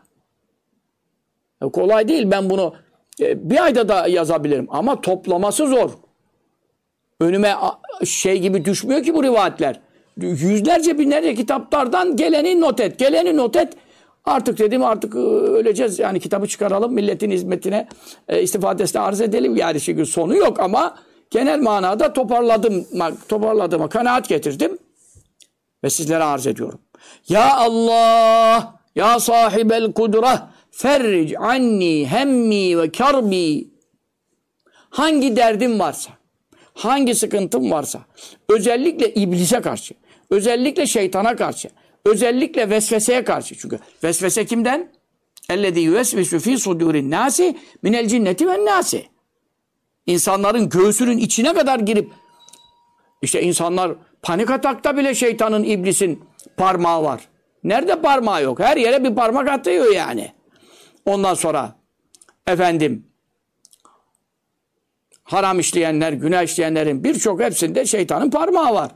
Kolay değil. Ben bunu bir ayda da yazabilirim. Ama toplaması zor. Önüme şey gibi düşmüyor ki bu rivayetler. Yüzlerce binlerce kitaplardan geleni not et. Artık öleceğiz. Yani kitabı çıkaralım. Milletin hizmetine istifadesine arz edelim. Yani çünkü sonu yok ama genel manada toparladığıma kanaat getirdim. Ve sizlere arz ediyorum. Ya Allah! Ya sahibel kudreh! Ferric anni hemmi ve karbi. Hangi derdim varsa, hangi sıkıntım varsa, özellikle iblise karşı, özellikle şeytana karşı, özellikle vesveseye karşı. Çünkü vesvese kimden? Ellezî yüvesvisu fî sudûrin nâsi minel cinneti ven nâsi. İnsanların göğsünün içine kadar girip, işte insanlar panik atakta bile şeytanın, iblisin parmağı var. Nerede parmağı yok? Her yere bir parmak atıyor yani. Ondan sonra haram işleyenler, günah işleyenlerin birçok hepsinde şeytanın parmağı var.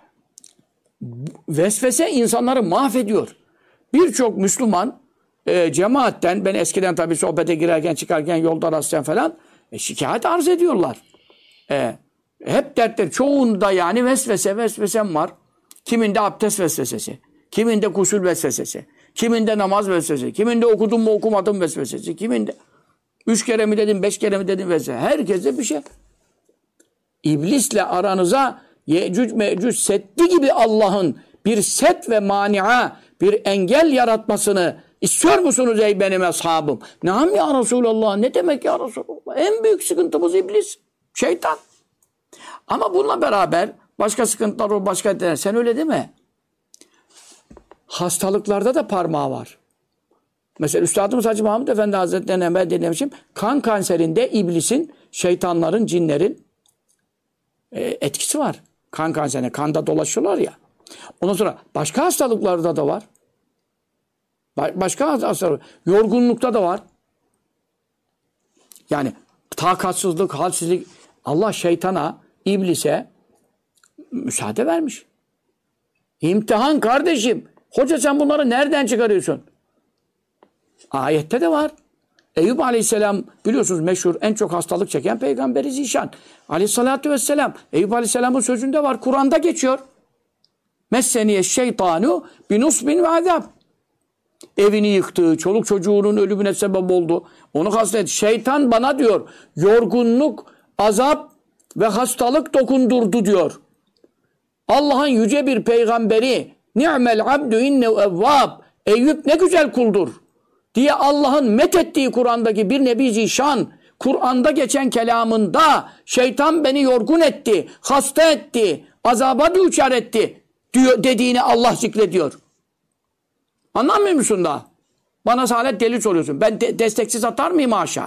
Vesvese insanları mahvediyor. Birçok Müslüman cemaatten, ben eskiden tabii sohbete girerken çıkarken yolda rastlayan falan şikayet arz ediyorlar. Hep dertler, çoğunda yani vesvesem var. Kiminde abdest vesvesesi, kiminde gusül vesvesesi, kiminde namaz vesvesesi, kiminde okudum mu okumadım vesvesesi, kiminde 3 kere mi dedim, 5 kere mi dedim vesvesesi. Herkeste bir şey. İblisle aranıza Yecüc Mecüc seddi gibi Allah'ın bir set ve mania, bir engel yaratmasını istiyor musunuz ey benim ashabım? Naam ya Resulallah. Ne demek ya Resulallah? En büyük sıkıntımız iblis, şeytan. Ama bununla beraber başka sıkıntılar olur, başka der. Sen öyle değil mi? Hastalıklarda da parmağı var. Mesela Üstadımız Hacı Mahmud Efendi Hazretleri'ne ben dinlemişim. Kan kanserinde iblisin, şeytanların, cinlerin etkisi var. Kan kanserine, kanda dolaşıyorlar ya. Ondan sonra başka hastalıklarda da var. Başka hastalık, yorgunlukta da var. Yani takatsızlık, halsizlik. Allah şeytana, iblise müsaade vermiş. İmtihan kardeşim. Hoca sen bunları nereden çıkarıyorsun? Ayette de var. Eyüp Aleyhisselam biliyorsunuz meşhur en çok hastalık çeken peygamberi Zişan. Aleyhissalatü vesselam. Eyüp Aleyhisselam'ın sözünde var. Kur'an'da geçiyor. Messeniye şeytanu binusbin ve azab. Evini yıktı, çoluk çocuğunun ölümüne sebep oldu. Onu kastet. Şeytan bana diyor, yorgunluk, azap ve hastalık dokundurdu diyor. Allah'ın yüce bir peygamberi, ni'mel abdü innehu evvab, Eyüp ne güzel kuldur diye Allah'ın methettiği Kur'an'daki bir nebi zişan, Kur'an'da geçen kelamında şeytan beni yorgun etti, hasta etti, azaba düçar etti diyor, dediğini Allah zikrediyor. Anlamıyor musun da? Bana hala deli soruyorsun. Ben desteksiz atar mıyım aşağı?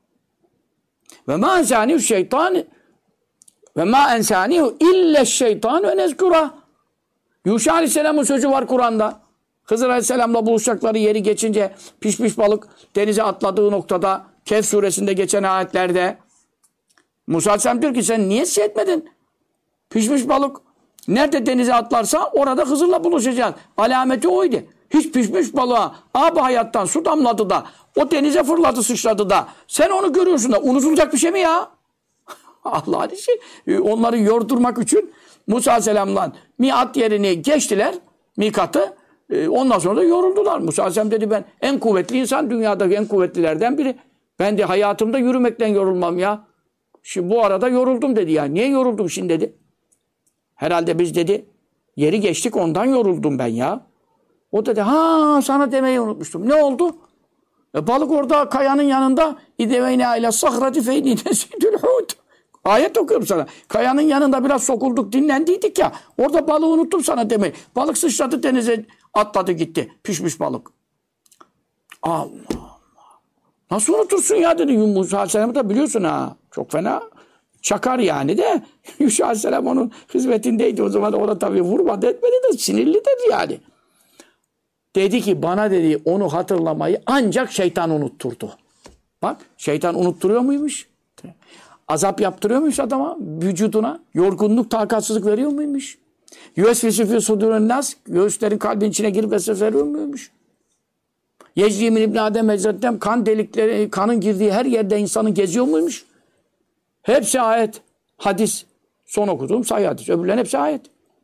Ve ma ensanihu şeytan ve ma ensanihu illa şeytan ve nezkura. Yuşa Aleyhisselam'ın sözü var Kur'an'da. Hızır Aleyhisselam'la buluşacakları yeri geçince pişmiş balık denize atladığı noktada Kehf suresinde geçen ayetlerde Musa Aleyhisselam diyor ki sen niye etmedin? Pişmiş balık nerede denize atlarsa orada Hızır'la buluşacaksın. Alameti oydu. Hiç pişmiş balığa abi hayattan su damladı da o denize fırladı sıçradı da sen onu görüyorsun da unutulacak bir şey mi ya? Allah'ın işi. Onları yordurmak için Musa Aleyhisselam'la miat yerini geçtiler. Mikatı. Ondan sonra da yoruldular. Musa Aleyhisselam dedi ben en kuvvetli insan dünyadaki en kuvvetlilerden biri. Ben de hayatımda yürümekten yorulmam ya. Şimdi bu arada yoruldum dedi ya. Niye yoruldum şimdi dedi. Herhalde biz dedi yeri geçtik ondan yoruldum ben ya. O dedi ha sana demeyi unutmuştum. Ne oldu? Balık orada kayanın yanında İdeveyne ile sahrati feyni nesidül hud. Ayet okuyorum sana. Kayanın yanında biraz sokulduk dinlendiydik ya. Orada balığı unuttum sana demeyi. Balık sıçradı denize atladı gitti. Pişmiş balık. Allah Allah. Nasıl unutursun ya dedi. Musa Aleyhisselam'ı da biliyorsun ha. Çok fena. Çakar yani de. Yuşa Aleyhisselam onun hizmetindeydi. O zaman ona tabii vurmadı etmedi de sinirlidir yani. Dedi ki bana dedi onu hatırlamayı ancak şeytan unutturdu. Bak şeytan unutturuyor muymuş? Azap yaptırıyor muymuş adama? Vücuduna? Yorgunluk, takatsızlık veriyor muymuş? Yüesvisi fî sudûrin nas göğüslerin kalbin içine girip vesvese veriyor muymuş? Yecri min İbn Adem mecreddem kan delikleri, kanın girdiği her yerde insanın geziyor muymuş? Hepsi ayet. Hadis. Son okuduğum sahih hadis. Öbürlerin hepsi ayet.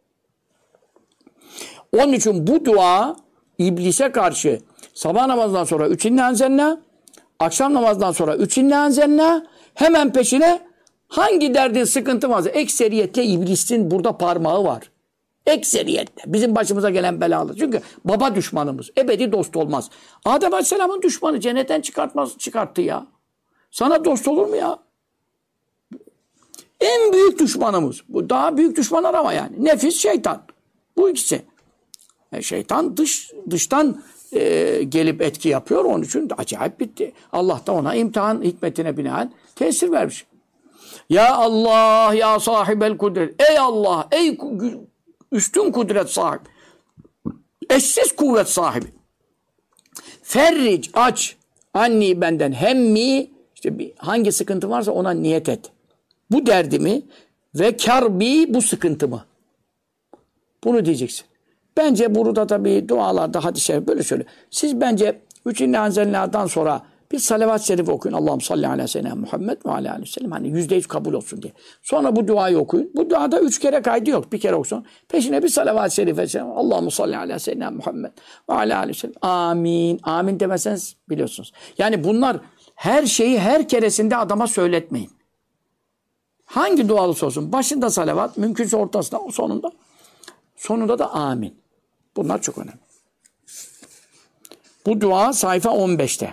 Onun için bu dua iblise karşı sabah namazından sonra üçinne anzenna, akşam namazından sonra üçinne anzenna, hemen peşine hangi derdin sıkıntı varsa ekseriyetle iblisin burada parmağı var. Ekseriyetle. Bizim başımıza gelen belalı. Çünkü baba düşmanımız. Ebedi dost olmaz. Adem Aleyhisselam'ın düşmanı cennetten çıkarttı ya. Sana dost olur mu ya? En büyük düşmanımız. Bu daha büyük düşmanlar ama yani. Nefis, şeytan. Bu ikisi. Şeytan dıştan gelip etki yapıyor. Onun için acayip bitti. Allah da ona imtihan hikmetine binaen tesir vermiş. Ya Allah, ya sahibel kudret. Ey Allah, ey üstün kudret sahibi. Eşsiz kuvvet sahibi. Ferric, aç. Anni benden hemmi. İşte hangi sıkıntı varsa ona niyet et. Bu derdimi ve karbi bu sıkıntımı. Bunu diyeceksin. Bence burada tabii dualarda hadis-i şerif böyle söylüyor. Siz bence 3. anzelna'dan sonra bir salavat-ı şerif okuyun. Allah'ım salli ala seyyidina Muhammed ve ala aleyhi ve sellem. Hani %100 kabul olsun diye. Sonra bu duayı okuyun. Bu duada 3 kere kaydı yok. Bir kere okusun. Peşine bir salavat-ı şerife. Allah'ım salli ala seyyidina Muhammed ve ala aleyhi ve sellem. Amin. Amin demeseniz biliyorsunuz. Yani bunlar her şeyi her keresinde adama söyletmeyin. Hangi dualısı olsun? Başında salavat, mümkünse ortasında, sonunda. Sonunda da amin. Bunlar çok önemli. Bu dua sayfa 15'te.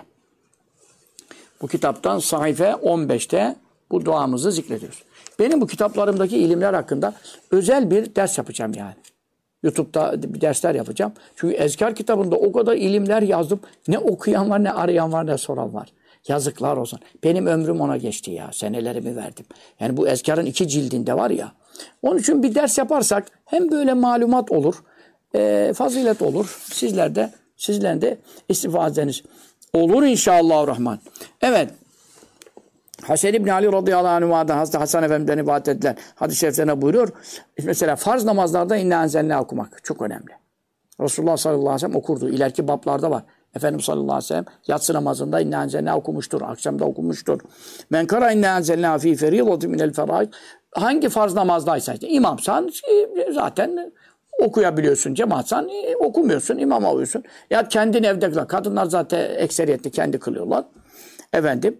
Bu kitaptan sayfa 15'te bu duamızı zikrediyoruz. Benim bu kitaplarımdaki ilimler hakkında özel bir ders yapacağım yani. YouTube'da bir dersler yapacağım. Çünkü ezkar kitabında o kadar ilimler yazdım. Ne okuyan var, ne arayan var, ne soran var. Yazıklar olsun. Benim ömrüm ona geçti ya. Senelerimi verdim. Yani bu ezkarın 2 cildinde var ya. Onun için bir ders yaparsak hem böyle malumat olur, fazilet olur. Sizlerin de istifadeniz olur inşallahurrahman. Evet. Hasan İbni Ali radıyallahu anh'dan Hazreti Hasan Efendimiz'den rivayet edilen hadis-i şeriflerine buyuruyor. Mesela farz namazlarda inna enzelna okumak çok önemli. Resulullah sallallahu aleyhi ve sellem okurdu. İleriki bablarda var. Efendimiz sallallahu aleyhi ve sellem yatsı namazında inna enzelna okumuştur. Akşamda okumuştur. Men kara inna enzelna fi feridatin minel feraid. Hangi farz namazdaysa işte imamsan zaten okuyabiliyorsun. Cemaatsan okumuyorsun. İmama uyuyorsun. Ya kendin evde kılar. Kadınlar zaten ekseriyetli kendi kılıyorlar. Efendim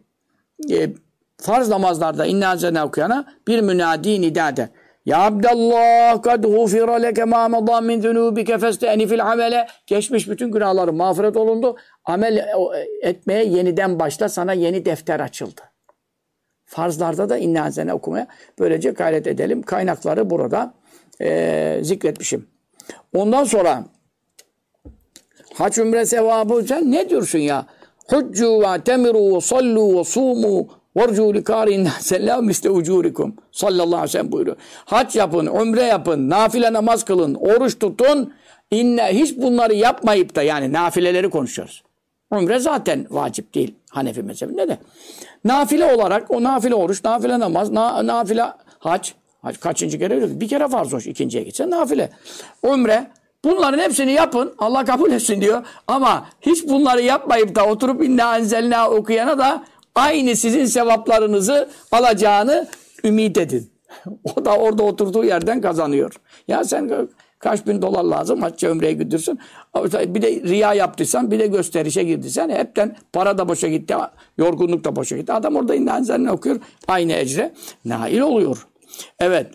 farz namazlarda inna enzelna okuyana bir münadi nida eder. Ya Abdallah kad gufira leke ma madâ min zunûbike festênifil amele. Geçmiş bütün günahların mağfiret olundu. Amel etmeye yeniden başla. Sana yeni defter açıldı. Farzlarda da inna enzelna okumaya böylece gayret edelim. Kaynakları burada zikretmişim. Ondan sonra hac ümre sevabı sen ne diyorsun ya? Huccu ve temiru ve sallu ve sumu وَرْجُوا لِكَارِنَّ سَلَّمْ مِسْلَ اُجُورِكُمْ sallallahu aleyhi ve sellem buyuruyor. Hac yapın, umre yapın, nafile namaz kılın, oruç tutun. Hiç bunları yapmayıp da yani nafileleri konuşuyoruz. Umre zaten vacip değil Hanefi mezhebinde de. Nafile olarak o nafile oruç, nafile namaz, nafile hac kaçıncı kere öyle? Bir kere farz hoş, ikinciye geçsen nafile. Umre. Bunların hepsini yapın. Allah kabul etsin diyor. Ama hiç bunları yapmayıp da oturup inna enzelna okuyana da aynı sizin sevaplarınızı alacağını ümit edin. O da orada oturduğu yerden kazanıyor. Ya sen kaç bin dolar lazım hacca ömreye gidiyorsun. Bir de riya yaptıysan, bir de gösterişe girdiysen hepten para da boşa gitti, yorgunluk da boşa gitti. Adam orada inna enzelna okuyor. Aynı ecre nail oluyor. Evet.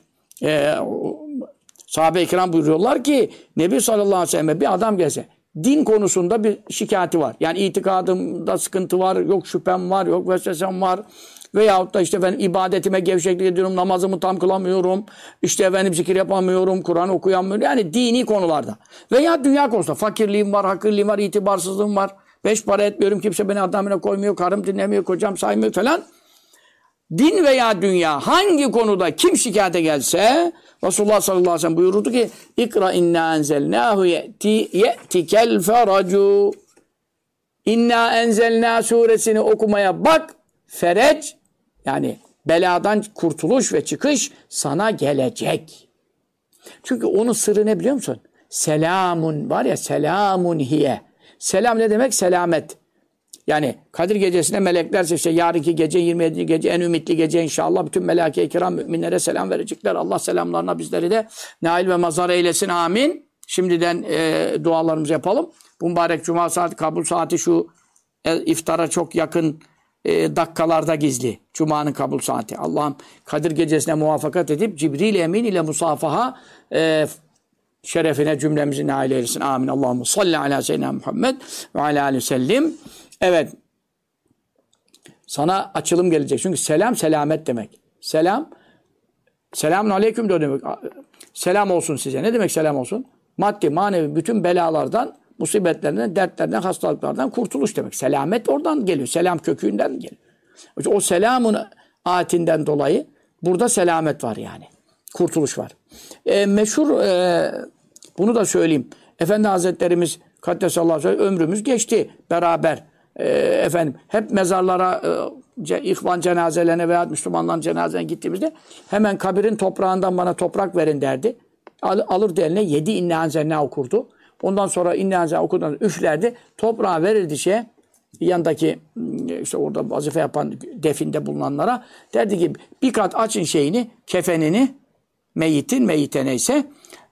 Sahabe-i kiram buyuruyorlar ki Nebi sallallahu aleyhi ve sellem'e bir adam gelse din konusunda bir şikayeti var. Yani itikadımda sıkıntı var, yok şüphem var, yok vesvesem var. Veyahut da işte efendim ibadetime gevşeklik ediyorum, namazımı tam kılamıyorum, işte efendim zikir yapamıyorum, Kur'an okuyamıyorum. Yani dini konularda. Veya dünya konusunda fakirliğim var, hakirliğim var, itibarsızlığım var. 5 para etmiyorum, kimse beni adamına koymuyor, karım dinlemiyor, kocam saymıyor falan. Din veya dünya hangi konuda kim şikayete gelse Resulullah sallallahu aleyhi ve sellem buyurdu ki İkra inna enzelnâhu ye'tikel feracu. İnna enzelnâ suresini okumaya bak. Fereç yani beladan kurtuluş ve çıkış sana gelecek. Çünkü onun sırrı ne biliyor musun? Selamun var ya selamun hiye. Selam ne demek? Selamet. Yani Kadir gecesine melekler işte yarınki gece 27. gece en ümitli gece inşallah bütün melaike-i kiram müminlere selam verecekler. Allah selamlarına bizleri de nail ve mazhar eylesin. Amin. Şimdiden dualarımızı yapalım. Bu mübarek cuma saati, kabul saati şu iftara çok yakın dakikalarda gizli. Cuma'nın kabul saati. Allah'ım Kadir gecesine muvaffakat edip Cibril Emin ile musafaha şerefine cümlemizi nail eylesin. Amin. Allahümme salli ala seyyidina Muhammed ve ala aleyhi ve sellem. Evet. Sana açılım gelecek. Çünkü selam selamet demek. Selam selamun aleyküm de demek. Selam olsun size. Ne demek selam olsun? Maddi, manevi bütün belalardan, musibetlerden, dertlerden, hastalıklardan kurtuluş demek. Selamet oradan geliyor. Selam kökünden geliyor. O selamın ayetinden dolayı burada selamet var yani. Kurtuluş var. Meşhur bunu da söyleyeyim. Efendi Hazretlerimiz Kaddesallahu aleyhi ve sellem ömrümüz geçti beraber. Efendim hep mezarlara ihvan cenazelerine veya Müslümanların cenazelerine gittiğimizde hemen kabirin toprağından bana toprak verin derdi. Alırdı eline 7 inna enzelna okurdu. Ondan sonra inna enzelna okudan üflerdi. Toprağa verirdi Yanındaki işte orada vazife yapan definde bulunanlara derdi ki bir kat açın şeyini, kefenini, meyite neyse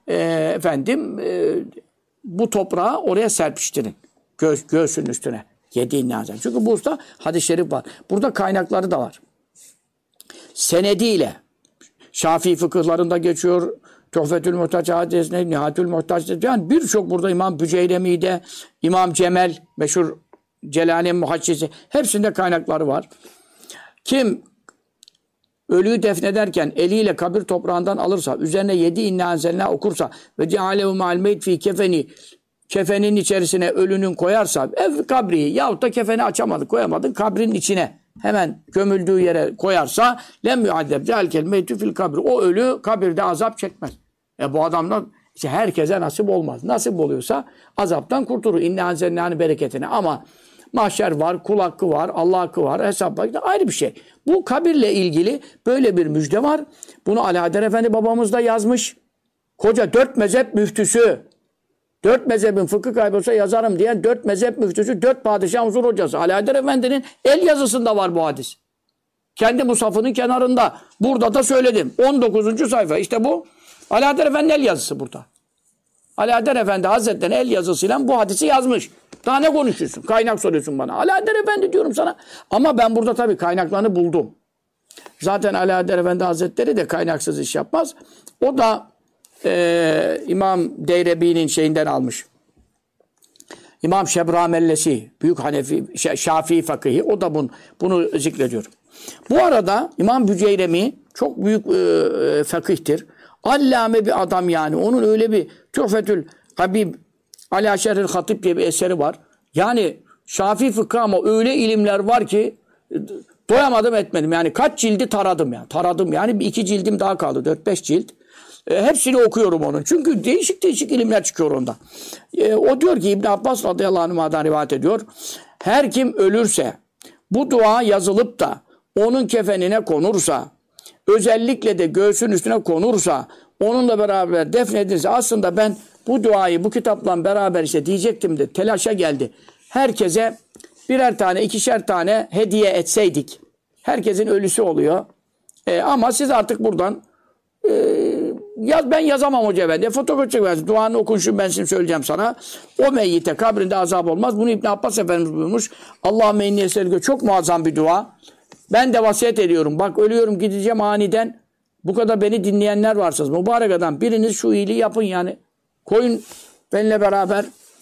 bu toprağı oraya serpiştirin. Göğsünün üstüne. Yediğin lazım. Çünkü bu usta hadis-i şerif var. Burada kaynakları da var. Senediyle Şafii fıkıhlarında geçiyor. Tuhfetül Muhtaç hadisinde, Nihatül Muhtaç yani birçok burada İmam Büceyremi'de, İmam Cemel, meşhur Celaleyn muhaccisi hepsinde kaynakları var. Kim ölüyü defnederken eliyle kabir toprağından alırsa, üzerine 7 inna enzelna okursa ve cealehu ma'al meyt fi kefeni kefenin içerisine ölünün koyarsa kabri yahut da kefeni açamadı koyamadın kabrin içine hemen gömüldüğü yere koyarsa lem yuaddeb zelkel meytü fil kabri. O ölü kabirde azap çekmez. Bu adamdan işte herkese nasip olmaz. Nasip oluyorsa azaptan kurtulur. İnna enzelna'nın bereketine. Ama mahşer var, kul hakkı var, Allah hakkı var, hesap var. Ayrı bir şey. Bu kabirle ilgili böyle bir müjde var. Bunu Alaeddin Efendi babamız da yazmış. Koca 4 mezhep müftüsü. 4 mezhebin fıkıh kaybolsa yazarım diyen 4 mezhep müftüsü, 4 padişah huzur hocası. Alaeddin Efendi'nin el yazısında var bu hadis. Kendi musafının kenarında. Burada da söyledim. 19. sayfa. İşte bu Alaeddin Efendi'nin el yazısı burada. Alaeddin Efendi Hazretleri'nin el yazısıyla bu hadisi yazmış. Daha ne konuşuyorsun? Kaynak soruyorsun bana. Alaeddin Efendi diyorum sana. Ama ben burada tabii kaynaklarını buldum. Zaten Alaeddin Efendi Hazretleri de kaynaksız iş yapmaz. O da İmam Deyrebi'nin şeyinden almış. İmam Şebramellesi, büyük Hanefi, Şafii fakıhi, o da bunu zikrediyor. Bu arada İmam Büceyremi çok büyük fakihtir. Allame bir adam yani. Onun öyle bir Tuhfetül Habib Ala Şerhil Hatip diye bir eseri var. Yani Şafii fıkhı ama öyle ilimler var ki doyamadım etmedim. Yani kaç cildi taradım yani. Taradım yani 2 cildim daha kaldı. 4-5 cilt. Hepsini okuyorum onun. Çünkü değişik değişik ilimler çıkıyor onda. O diyor ki İbn Abbas radıyallahu anh'dan rivayet ediyor. Her kim ölürse bu dua yazılıp da onun kefenine konursa, özellikle de göğsün üstüne konursa, onunla beraber defnedilirse, aslında ben bu duayı bu kitapla beraber işte diyecektim de telaşa geldi. Herkese birer tane, 2'şer tane hediye etseydik. Herkesin ölüsü oluyor. Ama siz artık buradan ben yazamam hoca efendi. Fotokopi çekmez. Duanı okunuşu ben şimdi söyleyeceğim sana. O meyyite kabrinde azap olmaz. Bunu İbn Abbas Efendimiz buyurmuş. Allahümme inni eselüke, çok muazzam bir dua. Ben de vasiyet ediyorum. Bak ölüyorum, gideceğim aniden. Bu kadar beni dinleyenler varsınız. Mübarek adam, biriniz şu iyiliği yapın yani. Koyun benimle beraber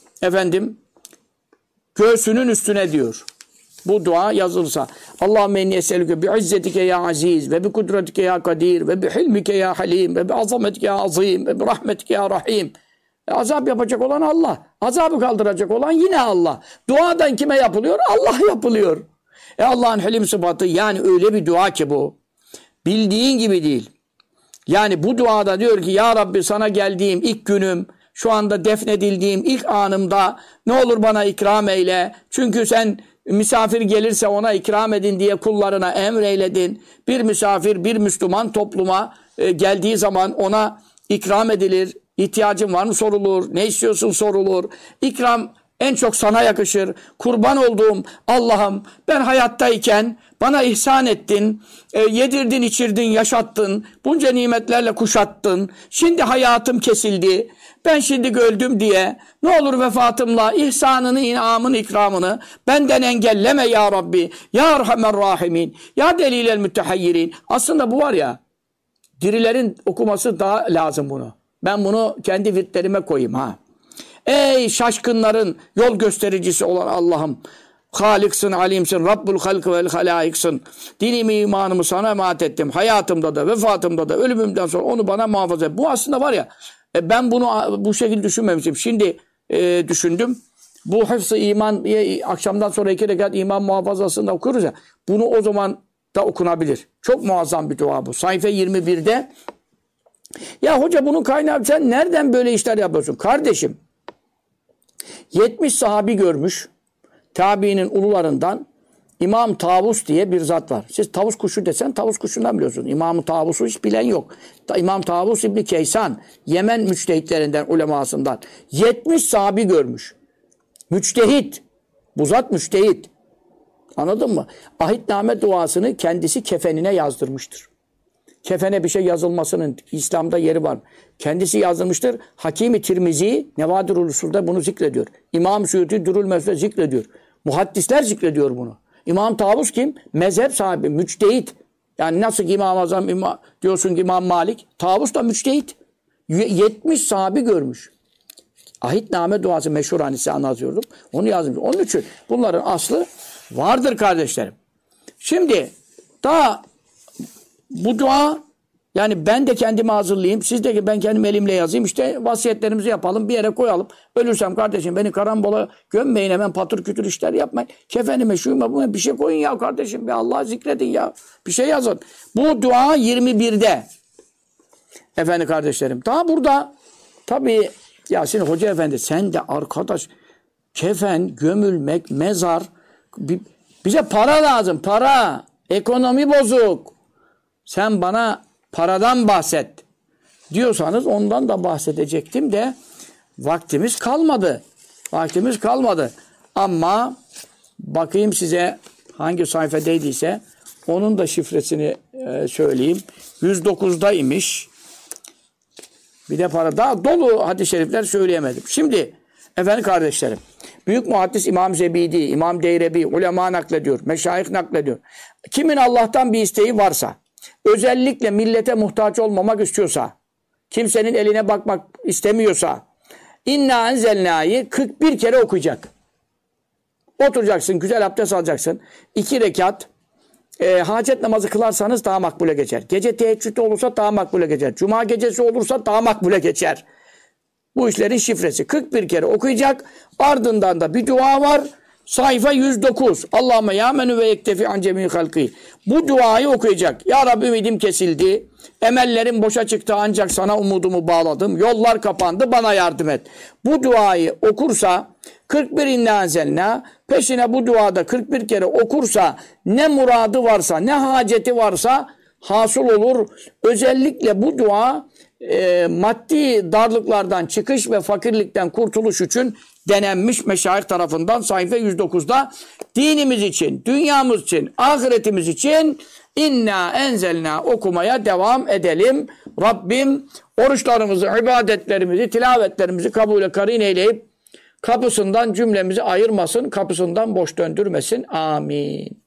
göğsünün üstüne diyor. Bu dua yazılsa. Allahümme inni eselüke bi'izzetike ya aziz ve bi kudretike ya kadir ve bi hilmike ya halim ve bi azametike ya azim ve bi rahmetike ya rahim. Azap yapacak olan Allah. Azabı kaldıracak olan yine Allah. Duadan kime yapılıyor? Allah yapılıyor. Allah'ın hilim sıfatı, yani öyle bir dua ki bu. Bildiğin gibi değil. Yani bu duada diyor ki ya Rabbi, sana geldiğim ilk günüm, şu anda defnedildiğim ilk anımda ne olur bana ikram eyle. Çünkü sen misafir gelirse ona ikram edin diye kullarına emreyledin. Bir misafir, bir Müslüman topluma geldiği zaman ona ikram edilir. İhtiyacın var mı sorulur. Ne istiyorsun sorulur. İkram en çok sana yakışır. Kurban olduğum Allah'ım, ben hayattayken bana ihsan ettin. Yedirdin, içirdin, yaşattın. Bunca nimetlerle kuşattın. Şimdi hayatım kesildi. Ben şimdi öldüm diye ne olur vefatımla ihsanını, inamını, ikramını benden engelleme ya Rabbi. Ya Erhamer Rahimin. Ya Delilel Müttehayyirin. Aslında bu var ya, dirilerin okuması daha lazım bunu. Ben bunu kendi virtlerime koyayım ha. Ey şaşkınların yol göstericisi olan Allah'ım. Haliksin, alimsin, Rabbul halk vel halayiksın. Dinimi, imanımı sana emanet ettim. Hayatımda da, vefatımda da, ölümümden sonra onu bana muhafaza et. Bu aslında var ya, ben bunu bu şekilde düşünmemiştim. Şimdi düşündüm. Bu hıfz-ı iman, akşamdan sonra 2 rekat iman muhafazasında okuyoruz ya. Bunu o zaman da okunabilir. Çok muazzam bir dua bu. Sayfa 21'de. Ya hoca bunun kaynağı, sen nereden böyle işler yapıyorsun? Kardeşim, 70 sahabi görmüş. Tabiinin ulularından İmam Tavus diye bir zat var. Siz tavus kuşu desen tavus kuşundan biliyorsunuz. İmam Tavus'u hiç bilen yok. İmam Tavus İbni Keysan, Yemen müçtehitlerinden, ulemasından. 70 sahabi görmüş. Müçtehit. Bu zat müçtehit. Anladın mı? Ahitname duasını kendisi kefenine yazdırmıştır. Kefene bir şey yazılmasının İslam'da yeri var. Kendisi yazılmıştır. Hakim-i Tirmizi Nevadir-ül Usul'da bunu zikrediyor. İmam Suyuti Dürül Mevzu'da zikrediyor. Muhaddisler zikrediyor bunu. İmam Tavus kim? Mezhep sahibi, müçtehit. Yani nasıl ki İmam-ı Azam diyorsun ki İmam Malik. Tavus da müçtehit. 70 sahabi görmüş. Ahitname duası meşhur hanisi anlatıyordum. Onu yazmış. Onun için bunların aslı vardır kardeşlerim. Şimdi daha bu dua yani ben de kendimi hazırlayayım. Siz de ki ben kendim elimle yazayım. İşte vasiyetlerimizi yapalım. Bir yere koyalım. Ölürsem kardeşim beni karambola gömmeyin. Hemen patır kütür işler yapmayın. Kefenime şuyuma buna bir şey koyun ya kardeşim. Bir Allah'ı zikredin ya. Bir şey yazın. Bu dua 21'de. Efendim kardeşlerim. Daha burada tabii ya şimdi hoca efendi sen de arkadaş kefen, gömülmek, mezar bize para lazım. Para. Ekonomi bozuk. Sen bana paradan bahset diyorsanız ondan da bahsedecektim de vaktimiz kalmadı. Vaktimiz kalmadı. Ama bakayım size hangi sayfadaydıysa onun da şifresini söyleyeyim. 109'daymış. Bir de para daha dolu hadis-i şerifler söyleyemedim. Şimdi efendim kardeşlerim büyük muhaddis İmam Zebidi, İmam Deyrebi, ulema naklediyor, meşayih naklediyor. Kimin Allah'tan bir isteği varsa özellikle millete muhtaç olmamak istiyorsa, kimsenin eline bakmak istemiyorsa, İnna enzelnâ'yı 41 kere okuyacak. Oturacaksın, güzel abdest alacaksın. 2 rekat hacet namazı kılarsanız daha makbule geçer. Gece teheccüd olursa daha makbule geçer. Cuma gecesi olursa daha makbule geçer. Bu işlerin şifresi. 41 kere okuyacak. Ardından da bir dua var. Sayfa 109. Allahümme ya menü ve yektefi an cemî halkî. Bu duayı okuyacak. Ya Rabbi ümidim kesildi. Emellerim boşa çıktı ancak sana umudumu bağladım. Yollar kapandı bana yardım et. Bu duayı okursa 41 inna enzelna peşine bu duada 41 kere okursa ne muradı varsa ne haceti varsa hasıl olur. Özellikle bu dua maddi darlıklardan çıkış ve fakirlikten kurtuluş için denenmiş meşayih tarafından sayfa 109'da dinimiz için, dünyamız için, ahiretimiz için inna enzelna okumaya devam edelim. Rabbim oruçlarımızı, ibadetlerimizi, tilavetlerimizi kabule karin eyleyip kapısından cümlemizi ayırmasın, kapısından boş döndürmesin. Amin.